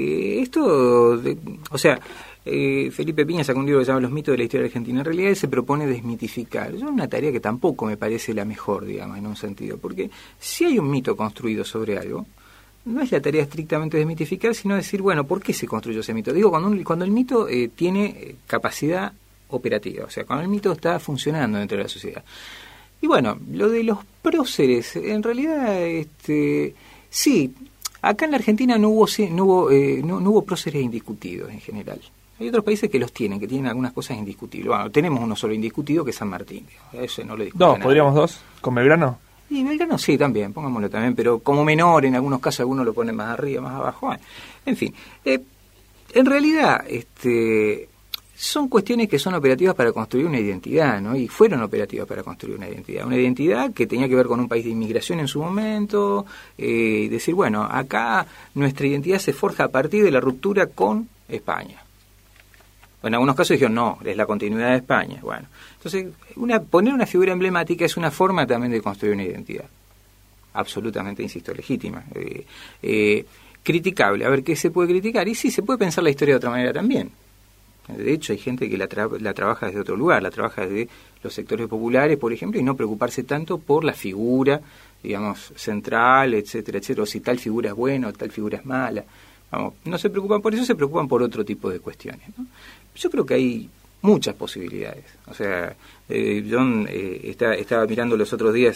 Felipe Piña sacó un libro que se llama Los mitos de la historia argentina. En realidad él se propone desmitificar. Es una tarea que tampoco me parece la mejor, digamos, en un sentido, porque si hay un mito construido sobre algo, no es la tarea estrictamente desmitificar, sino decir, bueno, ¿por qué se construyó ese mito? Digo, cuando el mito tiene capacidad operativa, o sea, cuando el mito está funcionando dentro de la sociedad. Y bueno, lo de los próceres, en realidad, sí, acá en la Argentina no hubo próceres indiscutidos en general. Hay otros países que los tienen, que tienen algunas cosas indiscutibles. Bueno, tenemos uno solo indiscutido, que es San Martín. Ese no lo discute nadie.
¿Podríamos dos? ¿Con Belgrano?
Y Belgrano sí, también, pongámoslo también, pero como menor, en algunos casos algunos lo ponen más arriba, más abajo. Bueno, en fin, en realidad, son cuestiones que son operativas para construir una identidad, ¿no? Y fueron operativas para construir una identidad que tenía que ver con un país de inmigración en su momento, y decir, bueno, acá nuestra identidad se forja a partir de la ruptura con España. En algunos casos dijeron, no, es la continuidad de España. Bueno, entonces, poner una figura emblemática es una forma también de construir una identidad. Absolutamente, insisto, legítima. Criticable. A ver, ¿qué se puede criticar? Y sí, se puede pensar la historia de otra manera también. De hecho, hay gente que la trabaja desde otro lugar, la trabaja desde los sectores populares, por ejemplo, y no preocuparse tanto por la figura, digamos, central, etcétera, etcétera, o si tal figura es buena o tal figura es mala. Vamos, no se preocupan por eso, se preocupan por otro tipo de cuestiones, ¿no? Yo creo que hay muchas posibilidades. O sea, John estaba mirando los otros días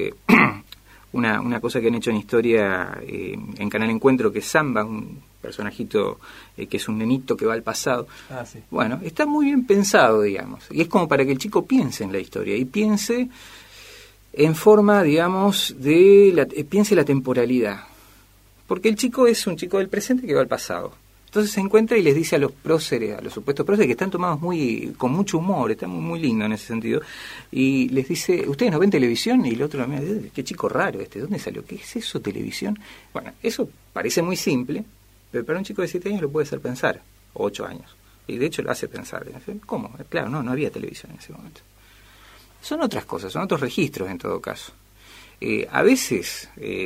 una cosa que han hecho en historia en Canal Encuentro, que es Samba, un personajito que es un nenito que va al pasado.
Sí.
Bueno, está muy bien pensado, digamos, y es como para que el chico piense en la historia y piense en forma, digamos, piense la temporalidad, porque el chico es un chico del presente que va al pasado. Entonces se encuentra y les dice a los próceres, a los supuestos próceres, que están tomados con mucho humor, está muy lindo en ese sentido, y les dice, ¿ustedes no ven televisión? Y el otro, mira, qué chico raro ¿dónde salió? ¿Qué es eso, televisión? Bueno, eso parece muy simple, pero para un chico de 7 años lo puede hacer pensar, o 8 años, y de hecho lo hace pensar. ¿Cómo? Claro, no había televisión en ese momento. Son otras cosas, son otros registros en todo caso. A veces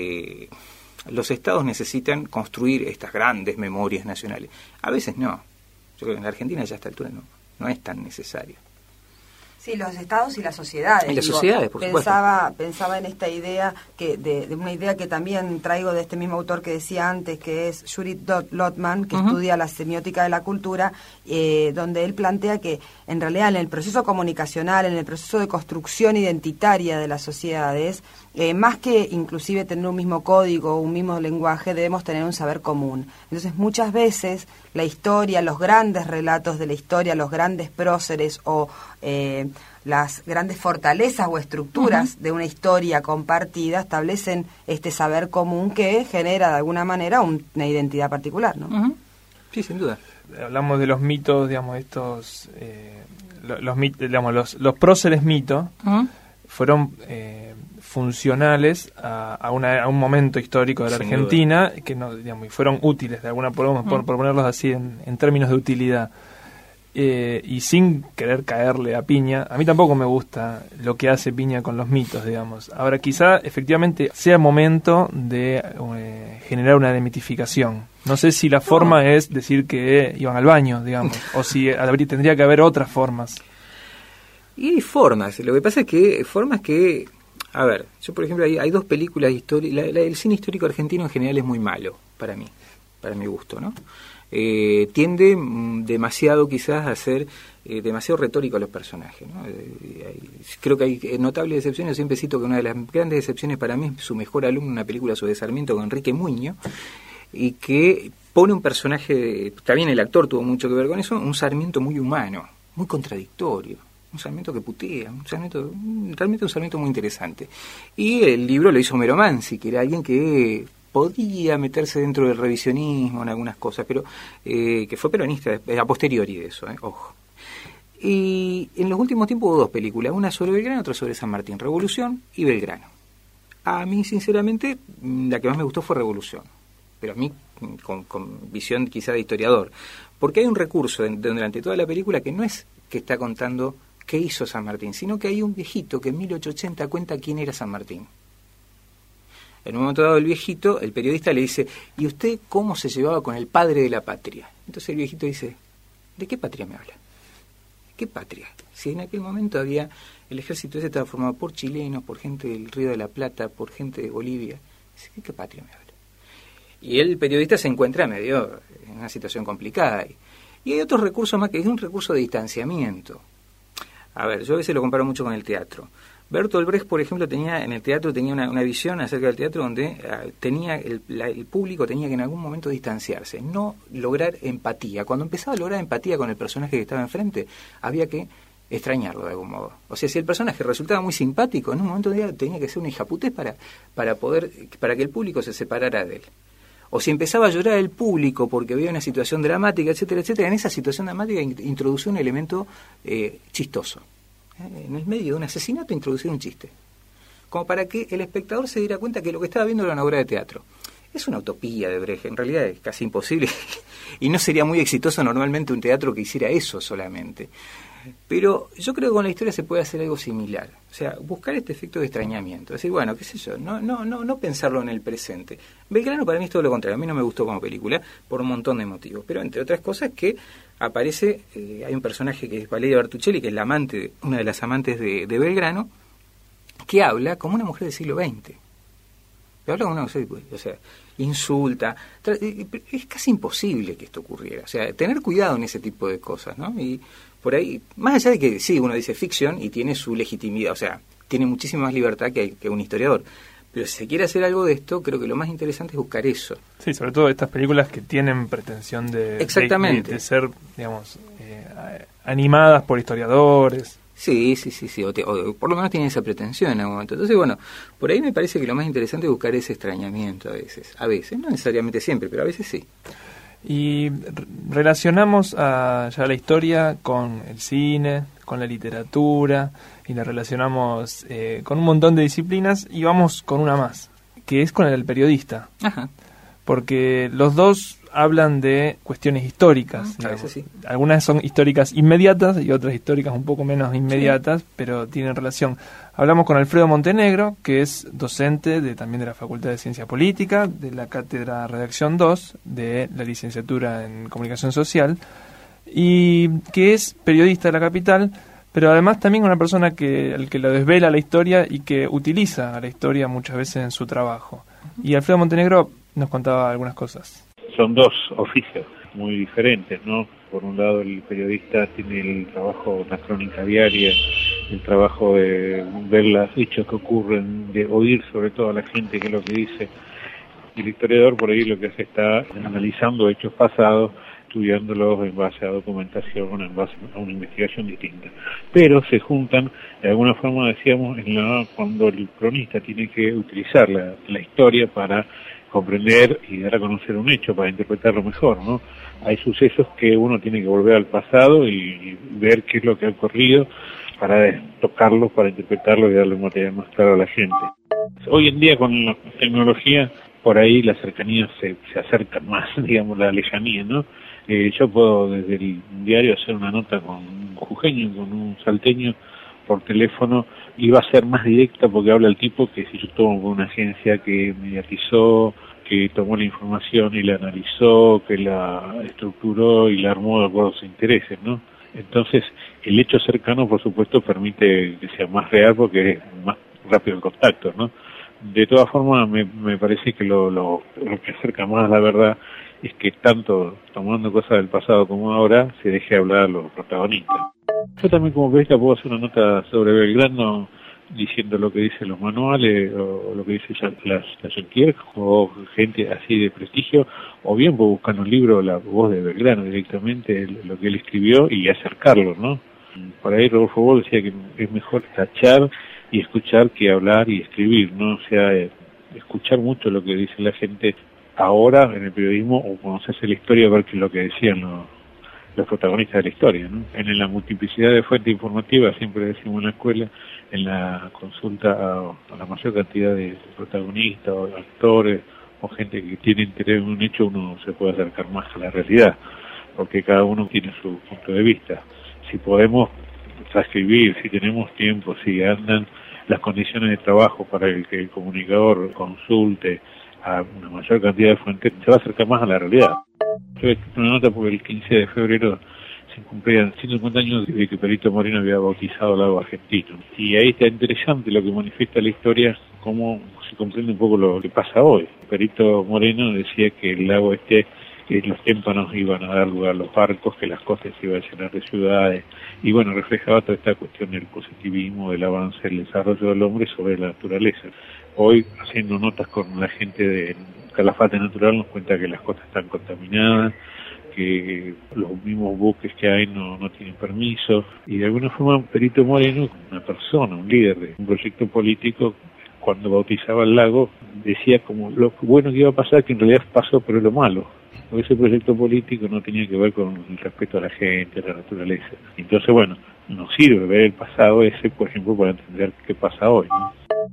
los estados necesitan construir estas grandes memorias nacionales. A veces no. Yo creo que en la Argentina ya a esta altura no es tan necesario.
Sí, los estados y las sociedades.
Y las sociedades, por supuesto.
Pensaba en esta idea, de una idea que también traigo de este mismo autor que decía antes, que es Judith Lotman, que estudia la semiótica de la cultura, donde él plantea que en realidad en el proceso comunicacional, en el proceso de construcción identitaria de las sociedades, más que inclusive tener un mismo código, un mismo lenguaje, debemos tener un saber común. Entonces muchas veces la historia, los grandes relatos de la historia, los grandes próceres o las grandes fortalezas o estructuras de una historia compartida establecen este saber común que genera de alguna manera una identidad particular, ¿no?
Sí, sin duda.
Hablamos de los mitos, digamos, los próceres mitos fueron funcionales a un momento histórico de la
Sin
Argentina, que y fueron útiles de alguna forma, por ponerlos así en términos de utilidad. Y sin querer caerle a Piña, a mí tampoco me gusta lo que hace Piña con los mitos, digamos. Ahora, quizá efectivamente sea momento de generar una demitificación. No sé si la forma es decir que iban al baño, digamos, o si tendría que haber otras formas.
Y hay formas. Lo que pasa es que formas que... A ver, yo por ejemplo, hay dos películas históricas. El cine histórico argentino en general es muy malo, para mi gusto, ¿no? Tiende demasiado quizás a ser demasiado retórico a los personajes, ¿no? Creo que hay notables excepciones. Yo siempre cito que una de las grandes excepciones para mí es Su mejor alumno, una película sobre Sarmiento con Enrique Muñoz, y que pone un personaje, también el actor tuvo mucho que ver con eso, un Sarmiento muy humano, muy contradictorio, un Sarmiento que putea, realmente un Sarmiento muy interesante. Y el libro lo hizo Homero Manzi, que era alguien que podía meterse dentro del revisionismo en algunas cosas, pero que fue peronista a posteriori de eso, ojo. Y en los últimos tiempos hubo dos películas, una sobre Belgrano y otra sobre San Martín, Revolución y Belgrano. A mí, sinceramente, la que más me gustó fue Revolución, pero a mí con visión quizá de historiador, porque hay un recurso durante toda la película que no es que está contando qué hizo San Martín, sino que hay un viejito que en 1880 cuenta quién era San Martín. En un momento dado el viejito, el periodista le dice, ¿y usted cómo se llevaba con el padre de la patria? Entonces el viejito dice, ¿de qué patria me habla? ¿Qué patria? Si en aquel momento el ejército ese estaba formado por chilenos, por gente del Río de la Plata, por gente de Bolivia. Dice, ¿de qué patria me habla? Y el periodista se encuentra medio en una situación complicada. Y hay otros recursos más, que es un recurso de distanciamiento. A ver, yo a veces lo comparo mucho con el teatro. Bertolt Brecht, por ejemplo, en el teatro tenía una visión acerca del teatro donde el público tenía que en algún momento distanciarse, no lograr empatía. Cuando empezaba a lograr empatía con el personaje que estaba enfrente, había que extrañarlo de algún modo. O sea, si el personaje resultaba muy simpático, en un momento tenía que ser una hijaputés para que el público se separara de él. O si empezaba a llorar el público porque había una situación dramática, etcétera, etcétera, en esa situación dramática introdució un elemento chistoso. En el medio de un asesinato introducir un chiste, como para que el espectador se diera cuenta que lo que estaba viendo era una obra de teatro. Es una utopía de Brecht, en realidad es casi imposible y no sería muy exitoso normalmente un teatro que hiciera eso solamente. Pero yo creo que con la historia se puede hacer algo similar, o sea, buscar este efecto de extrañamiento, decir, bueno, qué sé yo, no pensarlo en el presente. Belgrano para mí es todo lo contrario, a mí no me gustó como película por un montón de motivos, pero entre otras cosas que aparece, hay un personaje que es Valeria Bertuccelli, que es una de las amantes de Belgrano, que habla como una mujer del siglo XX. Habla como una mujer, o sea, insulta. Es casi imposible que esto ocurriera. O sea, tener cuidado en ese tipo de cosas, ¿no? Y por ahí, más allá de que sí, uno dice ficción y tiene su legitimidad, o sea, tiene muchísima más libertad que un historiador. Pero si se quiere hacer algo de esto, creo que lo más interesante es buscar eso.
Sí, sobre todo estas películas que tienen pretensión de ser, digamos, animadas por historiadores.
Sí, o por lo menos tienen esa pretensión en algún momento. Entonces, bueno, por ahí me parece que lo más interesante es buscar ese extrañamiento a veces, no necesariamente siempre, pero a veces sí.
Y relacionamos ya la historia con el cine, con la literatura, y la relacionamos con un montón de disciplinas, y vamos con una más, que es con el periodista.
Ajá.
Porque los dos hablan de cuestiones históricas.
A veces sí.
Algunas son históricas inmediatas y otras históricas un poco menos inmediatas, sí, pero tienen relación. Hablamos con Alfredo Montenegro, que es docente también de la Facultad de Ciencia Política, de la Cátedra Redacción 2, de la Licenciatura en Comunicación Social, y que es periodista de la capital, pero además también una persona al que lo desvela la historia y que utiliza a la historia muchas veces en su trabajo. Y Alfredo Montenegro nos contaba algunas cosas.
Son dos oficios muy diferentes, ¿no? Por un lado, el periodista tiene el trabajo, la crónica diaria, el trabajo de ver los hechos que ocurren, de oír sobre todo a la gente qué es lo que dice. Y el historiador por ahí lo que hace está analizando hechos pasados, estudiándolos en base a documentación, en base a una investigación distinta. Pero se juntan, de alguna forma decíamos, cuando el cronista tiene que utilizar la historia para comprender y dar a conocer un hecho, para interpretarlo mejor, ¿no? Hay sucesos que uno tiene que volver al pasado y ver qué es lo que ha ocurrido para tocarlos, para interpretarlo y darle un material más claro a la gente. Hoy en día con la tecnología, por ahí la cercanía se acerca más, digamos, la lejanía, ¿no? Yo puedo desde el diario hacer una nota con un jujeño, con un salteño, por teléfono, y va a ser más directa porque habla el tipo que si yo tomo con una agencia que mediatizó, que tomó la información y la analizó, que la estructuró y la armó de acuerdo a sus intereses, ¿no? Entonces, el hecho cercano, por supuesto, permite que sea más real porque es más rápido el contacto, ¿no? De todas formas, me parece que lo que acerca más a la verdad es que tanto tomando cosas del pasado como ahora, se deje hablar a los protagonistas. Yo también como periodista puedo hacer una nota sobre Belgrano diciendo lo que dicen los manuales o lo que dice la Kierkegaard o gente así de prestigio, o bien puedo buscar un libro, La voz de Belgrano directamente, lo que él escribió y acercarlo, ¿no? Por ahí Rodolfo Boll decía que es mejor tachar y escuchar que hablar y escribir, ¿no? O sea, escuchar mucho lo que dice la gente ahora en el periodismo o conocerse la historia, ver qué es lo que decían los protagonistas de la historia, ¿no? En la multiplicidad de fuentes informativas, siempre decimos en la escuela, en la consulta a la mayor cantidad de protagonistas o actores o gente que tiene interés en un hecho, uno se puede acercar más a la realidad, porque cada uno tiene su punto de vista. Si podemos transcribir, si tenemos tiempo, si andan las condiciones de trabajo para que el comunicador consulte a una mayor cantidad de fuentes, se va a acercar más a la realidad. Yo he escrito una nota porque el 15 de febrero se cumplían 150 años de que Perito Moreno había bautizado el lago argentino. Y ahí está interesante lo que manifiesta la historia, cómo se comprende un poco lo que pasa hoy. Perito Moreno decía que el lago que los témpanos iban a dar lugar a los barcos, que las costas se iban a llenar de ciudades, y bueno, reflejaba toda esta cuestión del positivismo, del avance, del desarrollo del hombre sobre la naturaleza. Hoy, haciendo notas con la gente de Calafate Natural, nos cuenta que las costas están contaminadas, que los mismos buques que hay no tienen permiso, y de alguna forma Perito Moreno, una persona, un líder de un proyecto político, cuando bautizaba el lago, decía como lo bueno que iba a pasar, que en realidad pasó, pero lo malo. Porque ese proyecto político no tenía que ver con el respeto a la gente, a la naturaleza. Entonces, bueno, nos sirve ver el pasado ese, por ejemplo, para entender qué pasa hoy, ¿no?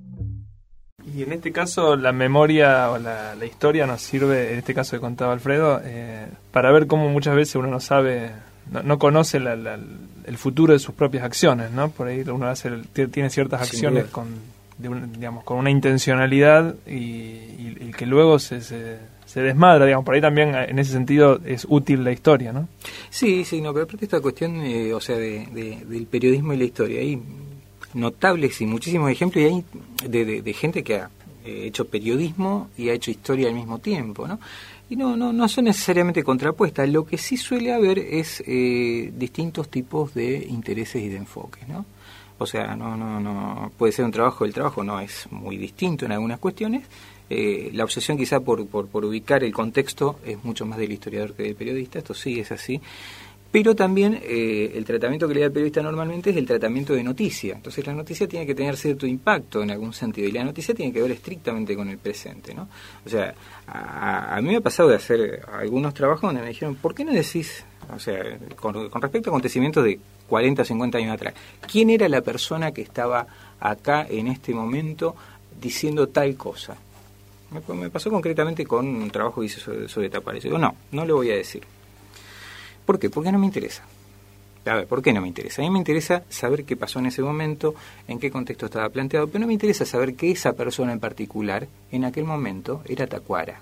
Y en este caso la memoria o la historia nos sirve, en este caso que contaba Alfredo, para ver cómo muchas veces uno no sabe, no conoce el futuro de sus propias acciones, ¿no? Por ahí uno tiene ciertas acciones con una intencionalidad y que luego se desmadra, digamos. Por ahí también, en ese sentido, es útil la historia, ¿no?
Sí, no, pero aparte esta cuestión, del periodismo y la historia, hay notables y muchísimos ejemplos y hay de gente que ha hecho periodismo y ha hecho historia al mismo tiempo, ¿no? Y no son necesariamente contrapuestas. Lo que sí suele haber es distintos tipos de intereses y de enfoques, ¿no? O sea, no puede ser un trabajo, el trabajo no es muy distinto en algunas cuestiones. La obsesión quizá por ubicar el contexto es mucho más del historiador que del periodista, esto sí es así. Pero también el tratamiento que le da el periodista normalmente es el tratamiento de noticia. Entonces la noticia tiene que tener cierto impacto en algún sentido y la noticia tiene que ver estrictamente con el presente, ¿no? O sea, a mí me ha pasado de hacer algunos trabajos donde me dijeron, ¿por qué no decís, o sea, con respecto a acontecimientos de 40 o 50 años atrás, quién era la persona que estaba acá en este momento diciendo tal cosa? Me pasó concretamente con un trabajo que hice sobre Tacuara. Y digo, no lo voy a decir. ¿Por qué? Porque no me interesa. A ver, ¿por qué no me interesa? A mí me interesa saber qué pasó en ese momento, en qué contexto estaba planteado, pero no me interesa saber que esa persona en particular, en aquel momento, era Tacuara.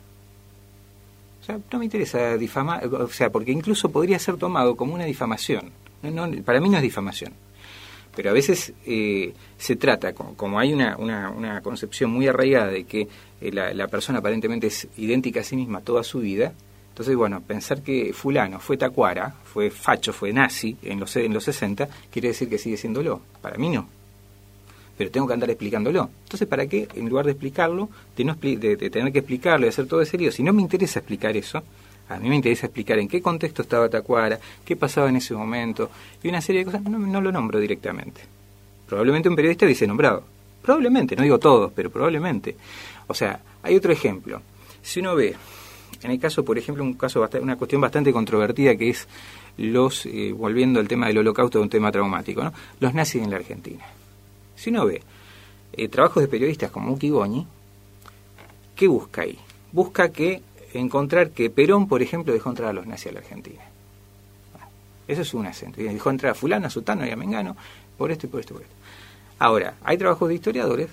O sea, no me interesa difamar, o sea, porque incluso podría ser tomado como una difamación. Para mí no es difamación. Pero a veces se trata, como hay una concepción muy arraigada de que la persona aparentemente es idéntica a sí misma toda su vida. Entonces, bueno, pensar que fulano fue Tacuara, fue facho, fue nazi en los 60, quiere decir que sigue siéndolo. Para mí no. Pero tengo que andar explicándolo. Entonces, ¿para qué? En lugar de explicarlo, de tener que explicarlo y hacer todo ese lío, si no me interesa explicar eso, a mí me interesa explicar en qué contexto estaba Tacuara, qué pasaba en ese momento, y una serie de cosas, no lo nombro directamente. Probablemente un periodista hubiese nombrado. Probablemente, no digo todos, pero probablemente. O sea, hay otro ejemplo. Si uno ve, en el caso, por ejemplo, una cuestión bastante controvertida que es volviendo al tema del Holocausto, un tema traumático, ¿no? Los nazis en la Argentina. Si uno ve trabajos de periodistas como Uki Goñi, ¿qué busca ahí? Busca encontrar que Perón, por ejemplo, dejó entrar a los nazis a la Argentina. Bueno, eso es un acento. Dejó entrar a fulano, a sutano y a mengano, por esto y por esto y por esto. Ahora, hay trabajos de historiadores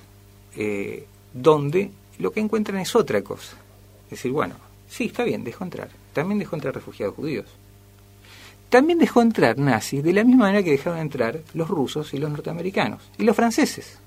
donde lo que encuentran es otra cosa. Es decir, bueno, sí, está bien, dejó entrar. También dejó entrar refugiados judíos. También dejó entrar nazis de la misma manera que dejaron entrar los rusos y los norteamericanos. Y los franceses.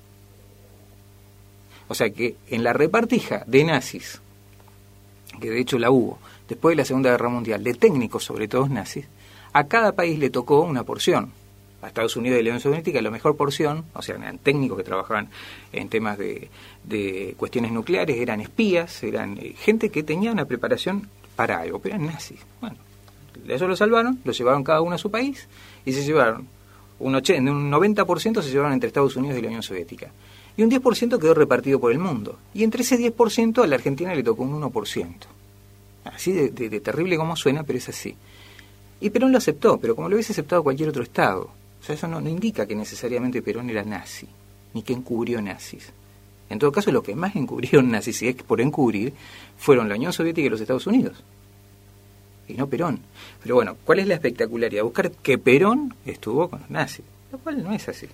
O sea que en la repartija de nazis, que de hecho la hubo, después de la Segunda Guerra Mundial, de técnicos sobre todo nazis, a cada país le tocó una porción. A Estados Unidos y la Unión Soviética la mejor porción, o sea, eran técnicos que trabajaban en temas de cuestiones nucleares, eran espías, eran gente que tenía una preparación para algo, pero eran nazis. Bueno, ellos lo salvaron, lo llevaron cada uno a su país y se llevaron un 90% se llevaron entre Estados Unidos y la Unión Soviética. Y un 10% quedó repartido por el mundo. Y entre ese 10% a la Argentina le tocó un 1%. Así de terrible como suena, pero es así. Y Perón lo aceptó, pero como lo hubiese aceptado cualquier otro Estado. O sea, eso no indica que necesariamente Perón era nazi, ni que encubrió nazis. En todo caso, lo que más encubrieron nazis, si es por encubrir, fueron la Unión Soviética y los Estados Unidos. Y no Perón. Pero bueno, ¿cuál es la espectacularidad? Buscar que Perón estuvo con los nazis, lo cual no es así.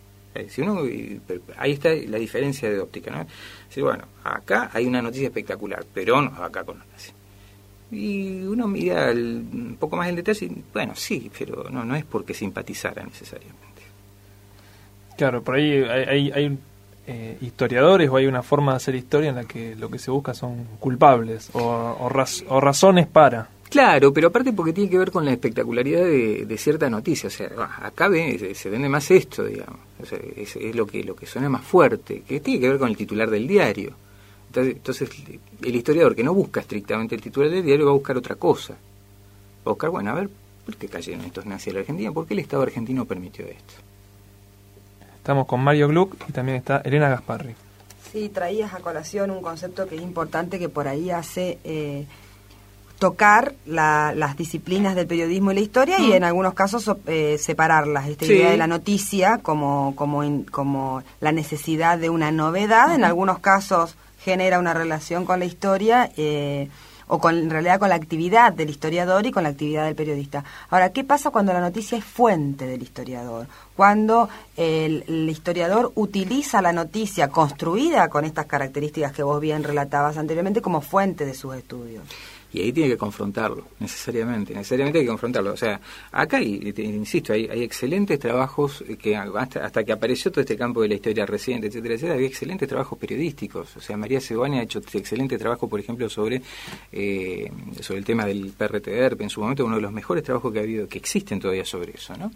Ahí está la diferencia de óptica, ¿no? Decir, bueno, acá hay una noticia espectacular, Perón acá con los nazis. Y uno mira un poco más en detalle y, bueno, sí, pero no es porque simpatizara necesariamente.
Claro, por ahí hay historiadores o hay una forma de hacer historia en la que lo que se busca son culpables o razones para.
Claro, pero aparte porque tiene que ver con la espectacularidad de cierta noticia. O sea, acá se vende más esto, digamos. O sea, es lo que suena más fuerte, que tiene que ver con el titular del diario. Entonces, el historiador que no busca estrictamente el titular del diario va a buscar otra cosa. Va a buscar, bueno, a ver, ¿por qué cayeron estos nazis a la Argentina? ¿Por qué el Estado argentino permitió esto?
Estamos con Mario Gluck y también está Elena Gasparri.
Sí, traías a colación un concepto que es importante, que por ahí hace tocar las disciplinas del periodismo y la historia y en algunos casos separarlas. Esta idea de la noticia como la necesidad de una novedad, en algunos casos genera una relación con la historia en realidad con la actividad del historiador y con la actividad del periodista. Ahora, ¿qué pasa cuando la noticia es fuente del historiador? Cuando el historiador utiliza la noticia construida con estas características que vos bien relatabas anteriormente como fuente de sus estudios.
Y ahí tiene que confrontarlo, necesariamente hay que confrontarlo. O sea, acá, insisto, hay excelentes trabajos que hasta que apareció todo este campo de la historia reciente, etcétera, etcétera, había excelentes trabajos periodísticos. O sea, María Sebane ha hecho excelente trabajo, por ejemplo, sobre el tema del PRT-ERP, en su momento uno de los mejores trabajos que ha habido, que existen todavía sobre eso, ¿no?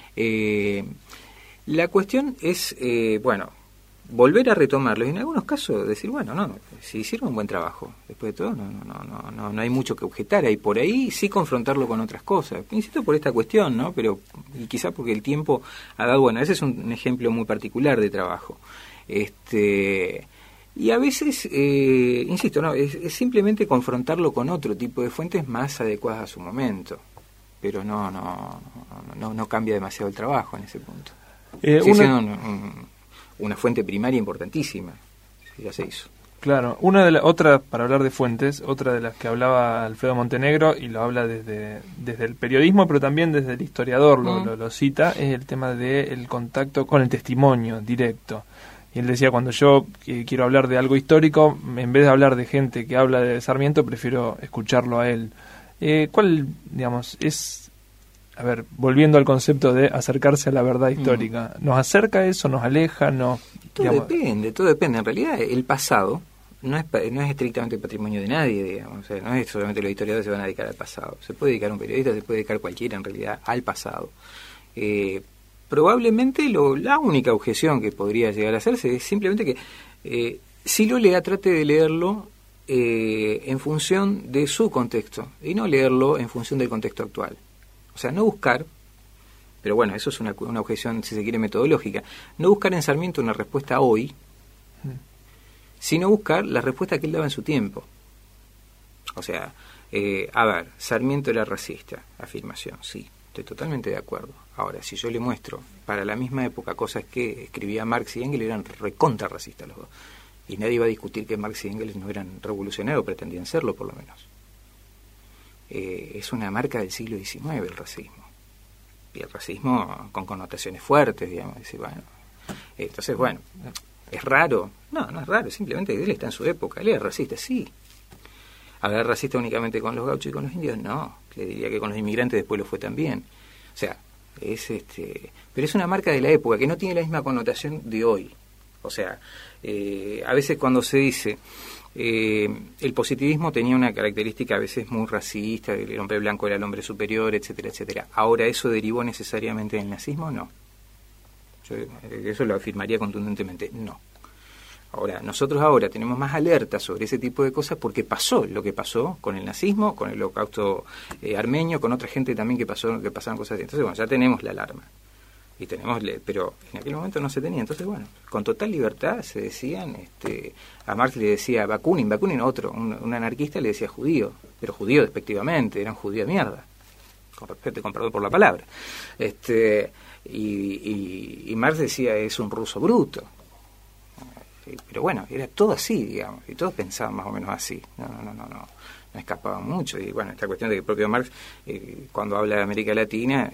La cuestión es, volver a retomarlo y en algunos casos decir, si hicieron un buen trabajo, después de todo no hay mucho que objetar, y por ahí sí confrontarlo con otras cosas. Insisto por esta cuestión, ¿no? Pero y quizá porque el tiempo ha dado, ese es un ejemplo muy particular de trabajo. Y a veces, insisto, no es simplemente confrontarlo con otro tipo de fuentes más adecuadas a su momento, pero no cambia demasiado el trabajo en ese punto. Una fuente primaria importantísima, ya se hizo.
Claro, otra, para hablar de fuentes, otra de las que hablaba Alfredo Montenegro, y lo habla desde el periodismo, pero también desde el historiador, lo cita, es el tema del contacto con el testimonio directo. Y él decía, cuando yo quiero hablar de algo histórico, en vez de hablar de gente que habla de Sarmiento, prefiero escucharlo a él. ¿Cuál, digamos, es... A ver, volviendo al concepto de acercarse a la verdad histórica, ¿nos acerca eso, nos aleja?
Todo depende. En realidad, el pasado no es estrictamente patrimonio de nadie, digamos. O sea, no es solamente los historiadores se van a dedicar al pasado. Se puede dedicar un periodista, se puede dedicar cualquiera, en realidad, al pasado. Probablemente la única objeción que podría llegar a hacerse es simplemente que si lo lea, trate de leerlo en función de su contexto y no leerlo en función del contexto actual. O sea, no buscar, pero eso es una objeción, si se quiere, metodológica, no buscar en Sarmiento una respuesta hoy, sino buscar la respuesta que él daba en su tiempo. O sea, Sarmiento era racista, afirmación, sí, estoy totalmente de acuerdo. Ahora, si yo le muestro para la misma época cosas que escribía Marx y Engels, eran recontra racistas los dos. Y nadie iba a discutir que Marx y Engels no eran revolucionarios, pretendían serlo por lo menos. Es una marca del siglo XIX el racismo, y el racismo con connotaciones fuertes, digamos. Entonces, ¿es raro? No es raro, simplemente él está en su época. Él era racista, sí. ¿Era racista únicamente con los gauchos y con los indios? No, le diría que con los inmigrantes después lo fue también. O sea, pero es una marca de la época que no tiene la misma connotación de hoy. O sea, a veces cuando se dice... el positivismo tenía una característica a veces muy racista, el hombre blanco era el hombre superior, etcétera, etcétera. Ahora, ¿eso derivó necesariamente del nazismo? No. Yo eso lo afirmaría contundentemente, no. Ahora, nosotros ahora tenemos más alerta sobre ese tipo de cosas porque pasó lo que pasó con el nazismo, con el holocausto armenio, con otra gente también que pasaron cosas así. Entonces, ya tenemos la alarma. Pero en aquel momento no se tenía. Entonces, con total libertad se decían, a Marx le decía Bakunin otro, un anarquista le decía judío, pero judío despectivamente, era un judío de mierda, con respeto, con perdón por la palabra. Y Marx decía, es un ruso bruto. Pero era todo así, digamos, y todos pensaban más o menos así. No escapaba mucho. Y esta cuestión de que el propio Marx, cuando habla de América Latina,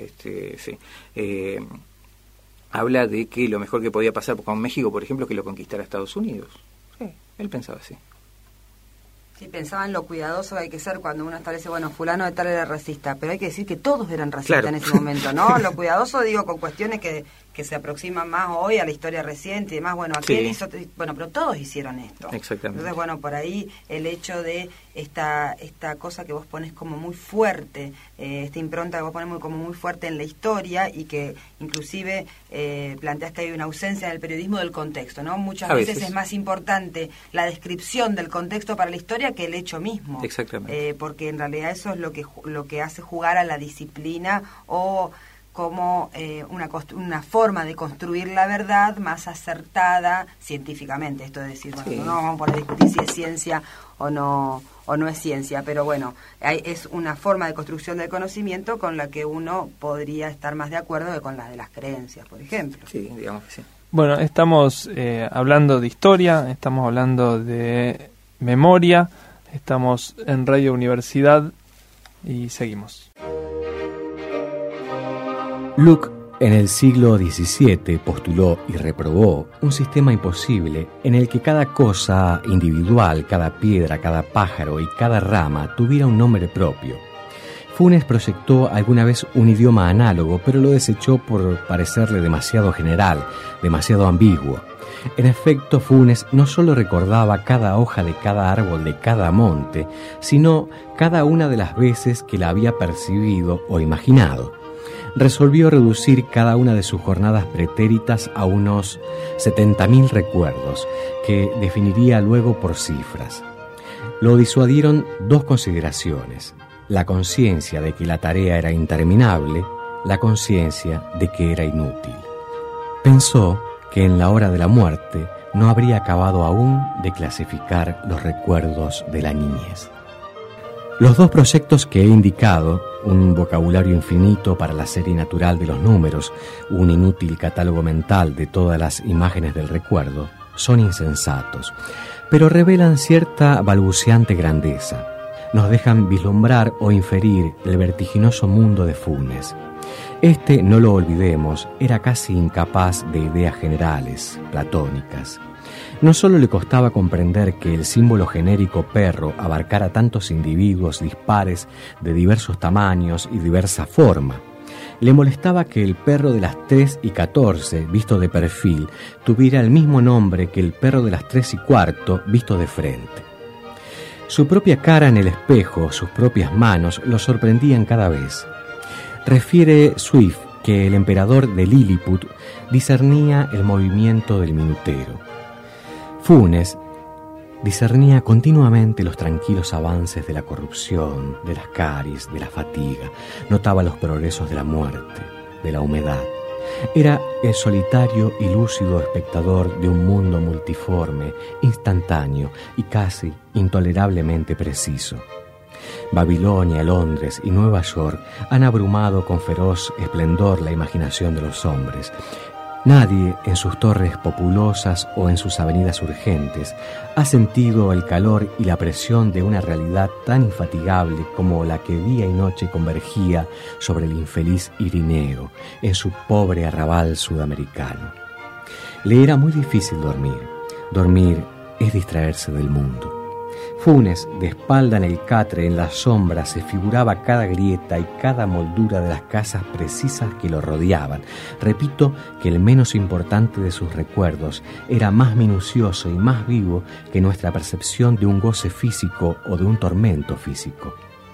habla de que lo mejor que podía pasar con México, por ejemplo, es que lo conquistara Estados Unidos. Sí, él pensaba así.
Sí, pensaba en lo cuidadoso que hay que ser cuando uno establece, fulano de tal era racista, pero hay que decir que todos eran racistas en ese momento, ¿no? Lo cuidadoso, digo, con cuestiones que se aproximan más hoy a la historia reciente y demás, aquel hizo, pero todos hicieron esto.
Exactamente.
Entonces, por ahí el hecho de esta cosa que vos pones como muy fuerte, esta impronta que vos pones como muy fuerte en la historia y que inclusive planteas que hay una ausencia en el periodismo del contexto, ¿no? Muchas veces es más importante la descripción del contexto para la historia que el hecho mismo.
Exactamente.
Porque en realidad eso es lo que hace jugar a la disciplina o como una forma de construir la verdad más acertada científicamente. Esto es decir, no vamos a poner a discutir si es ciencia o no es ciencia, pero es una forma de construcción del conocimiento con la que uno podría estar más de acuerdo que con la de las creencias, por ejemplo.
Sí, digamos que sí.
Bueno, estamos hablando de historia, estamos hablando de memoria, Estamos en Radio Universidad y seguimos.
Locke en el siglo XVII postuló y reprobó un sistema imposible en el que cada cosa individual, cada piedra, cada pájaro y cada rama tuviera un nombre propio. Funes proyectó alguna vez un idioma análogo, pero lo desechó por parecerle demasiado general, demasiado ambiguo. En efecto, Funes no solo recordaba cada hoja de cada árbol de cada monte, sino cada una de las veces que la había percibido o imaginado. Resolvió reducir cada una de sus jornadas pretéritas a unos 70.000 recuerdos, que definiría luego por cifras. Lo disuadieron dos consideraciones: la conciencia de que la tarea era interminable, la conciencia de que era inútil. Pensó que en la hora de la muerte no habría acabado aún de clasificar los recuerdos de la niñez. Los dos proyectos que he indicado, un vocabulario infinito para la serie natural de los números, un inútil catálogo mental de todas las imágenes del recuerdo, son insensatos, pero revelan cierta balbuceante grandeza. Nos dejan vislumbrar o inferir el vertiginoso mundo de Funes. Este, no lo olvidemos, era casi incapaz de ideas generales, platónicas. No solo le costaba comprender que el símbolo genérico perro abarcara tantos individuos dispares de diversos tamaños y diversa forma. Le molestaba que el perro de las 3 y 14, visto de perfil, tuviera el mismo nombre que el perro de las 3 y cuarto, visto de frente. Su propia cara en el espejo, sus propias manos, lo sorprendían cada vez. Refiere Swift que el emperador de Lilliput discernía el movimiento del minutero. Funes discernía continuamente los tranquilos avances de la corrupción, de las caries, de la fatiga. Notaba los progresos de la muerte, de la humedad. Era el solitario y lúcido espectador de un mundo multiforme, instantáneo y casi intolerablemente preciso. Babilonia, Londres y Nueva York han abrumado con feroz esplendor la imaginación de los hombres. Nadie en sus torres populosas o en sus avenidas urgentes ha sentido el calor y la presión de una realidad tan infatigable como la que día y noche convergía sobre el infeliz Irineo en su pobre arrabal sudamericano. Le era muy difícil dormir. Dormir es distraerse del mundo. Funes, de espalda en el catre, en la sombra, se figuraba cada grieta y cada moldura de las casas precisas que lo rodeaban. Repito que el menos importante de sus recuerdos era más minucioso y más vivo que nuestra percepción de un goce físico o de un tormento físico.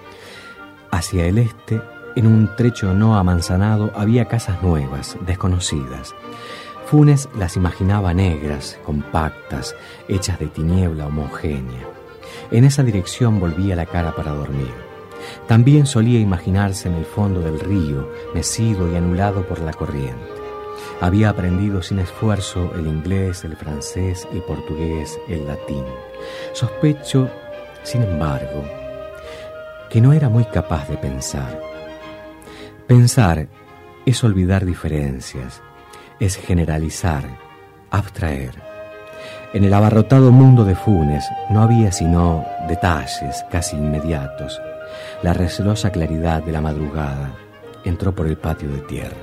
Hacia el este, en un trecho no amanzanado, había casas nuevas, desconocidas. Funes las imaginaba negras, compactas, hechas de tiniebla homogénea. En esa dirección volvía la cara para dormir. También solía imaginarse en el fondo del río, mecido y anulado por la corriente. Había aprendido sin esfuerzo el inglés, el francés, el portugués, el latín. Sospecho, sin embargo, que no era muy capaz de pensar. Pensar es olvidar diferencias, es generalizar, abstraer. En el abarrotado mundo de Funes no había sino detalles casi inmediatos. La recelosa claridad de la madrugada entró por el patio de tierra.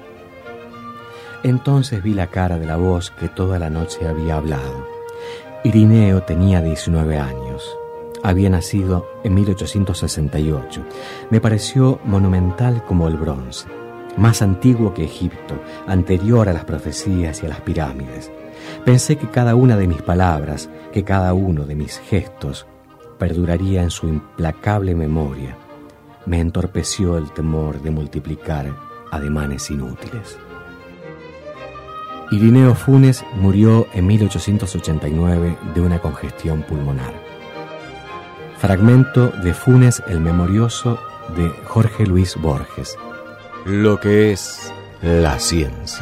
Entonces vi la cara de la voz que toda la noche había hablado. Irineo tenía 19 años. Había nacido en 1868. Me pareció monumental como el bronce, más antiguo que Egipto, anterior a las profecías y a las pirámides. Pensé que cada una de mis palabras, que cada uno de mis gestos, perduraría en su implacable memoria. Me entorpeció el temor de multiplicar ademanes inútiles. Irineo Funes murió en 1889 de una congestión pulmonar. Fragmento de Funes el Memorioso de Jorge Luis Borges. Lo que es la ciencia.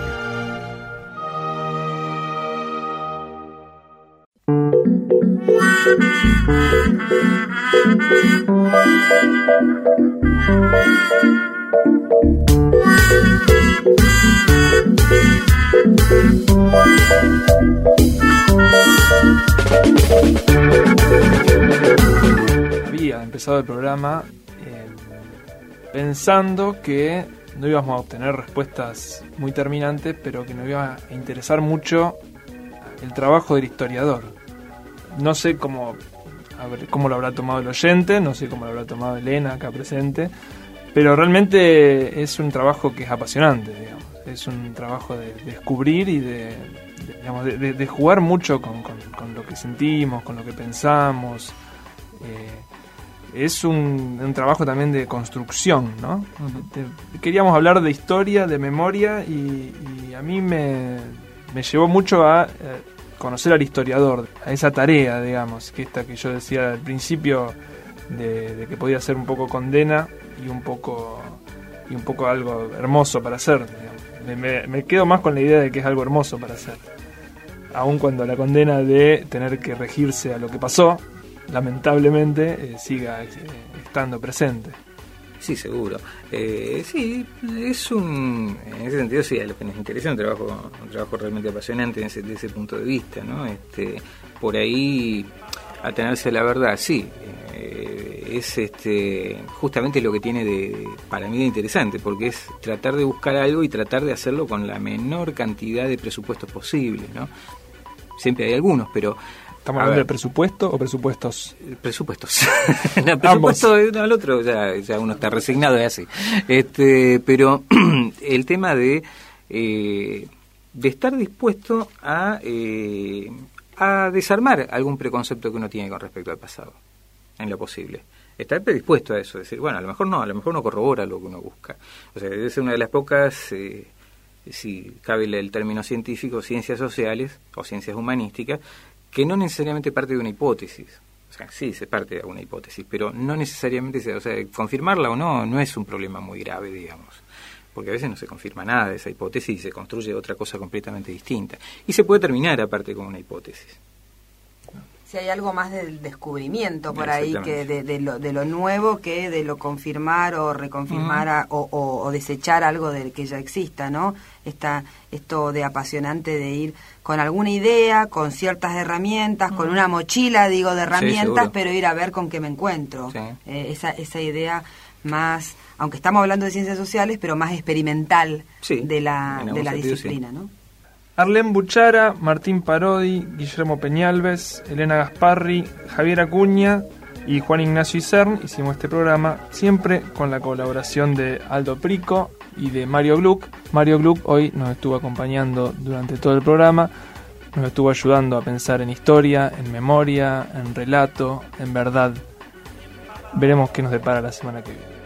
empezado el programa pensando que no íbamos a obtener respuestas muy terminantes, pero que nos iba a interesar mucho el trabajo del historiador. No sé cómo lo habrá tomado el oyente, no sé cómo lo habrá tomado Elena acá presente, pero realmente es un trabajo que es apasionante, digamos. Es un trabajo de descubrir y de jugar mucho con lo que sentimos, con lo que pensamos. Es un trabajo también de construcción, ¿no? Queríamos hablar de historia, de memoria, y a mí me llevó mucho a conocer al historiador, a esa tarea, digamos, que yo decía al principio, de que podía ser un poco condena y un poco algo hermoso para hacer, digamos. Me quedo más con la idea de que es algo hermoso para hacer, aun cuando la condena de tener que regirse a lo que pasó, lamentablemente, siga estando presente.
Sí, seguro. Sí, en ese sentido, sí, a lo que nos interesa un trabajo realmente apasionante desde ese punto de vista, ¿no? Por ahí, atenerse a la verdad, sí, es justamente lo que tiene para mí de interesante, porque es tratar de buscar algo y tratar de hacerlo con la menor cantidad de presupuestos posible, ¿no? Siempre hay algunos, pero...
¿Estamos hablando de presupuesto o presupuestos?
Presupuestos. No, presupuesto de uno al otro, ya uno está resignado, es así. Pero el tema de estar dispuesto a desarmar algún preconcepto que uno tiene con respecto al pasado, en lo posible. Estar predispuesto a eso, decir, bueno, a lo mejor no corrobora lo que uno busca. O sea, es una de las pocas, si cabe el término científico, ciencias sociales o ciencias humanísticas, que no necesariamente parte de una hipótesis. O sea, sí se parte de una hipótesis, pero no necesariamente, o sea, confirmarla o no es un problema muy grave, digamos. Porque a veces no se confirma nada de esa hipótesis y se construye otra cosa completamente distinta. Y se puede terminar aparte con una hipótesis.
Si hay algo más del descubrimiento por ahí, que de lo nuevo, que de lo confirmar o reconfirmar o desechar algo del que ya exista, ¿no? Esto de apasionante de ir con alguna idea, con ciertas herramientas, con una mochila, de herramientas, sí, pero ir a ver con qué me encuentro. Sí. Esa idea más, aunque estamos hablando de ciencias sociales, pero más experimental, sí, de la disciplina, sí, ¿no?
Arlén Buchara, Martín Parodi, Guillermo Peñalves, Elena Gasparri, Javier Acuña y Juan Ignacio Isern hicimos este programa, siempre con la colaboración de Aldo Prico y de Mario Gluck. Mario Gluck hoy nos estuvo acompañando durante todo el programa, nos estuvo ayudando a pensar en historia, en memoria, en relato, en verdad. Veremos qué nos depara la semana que viene.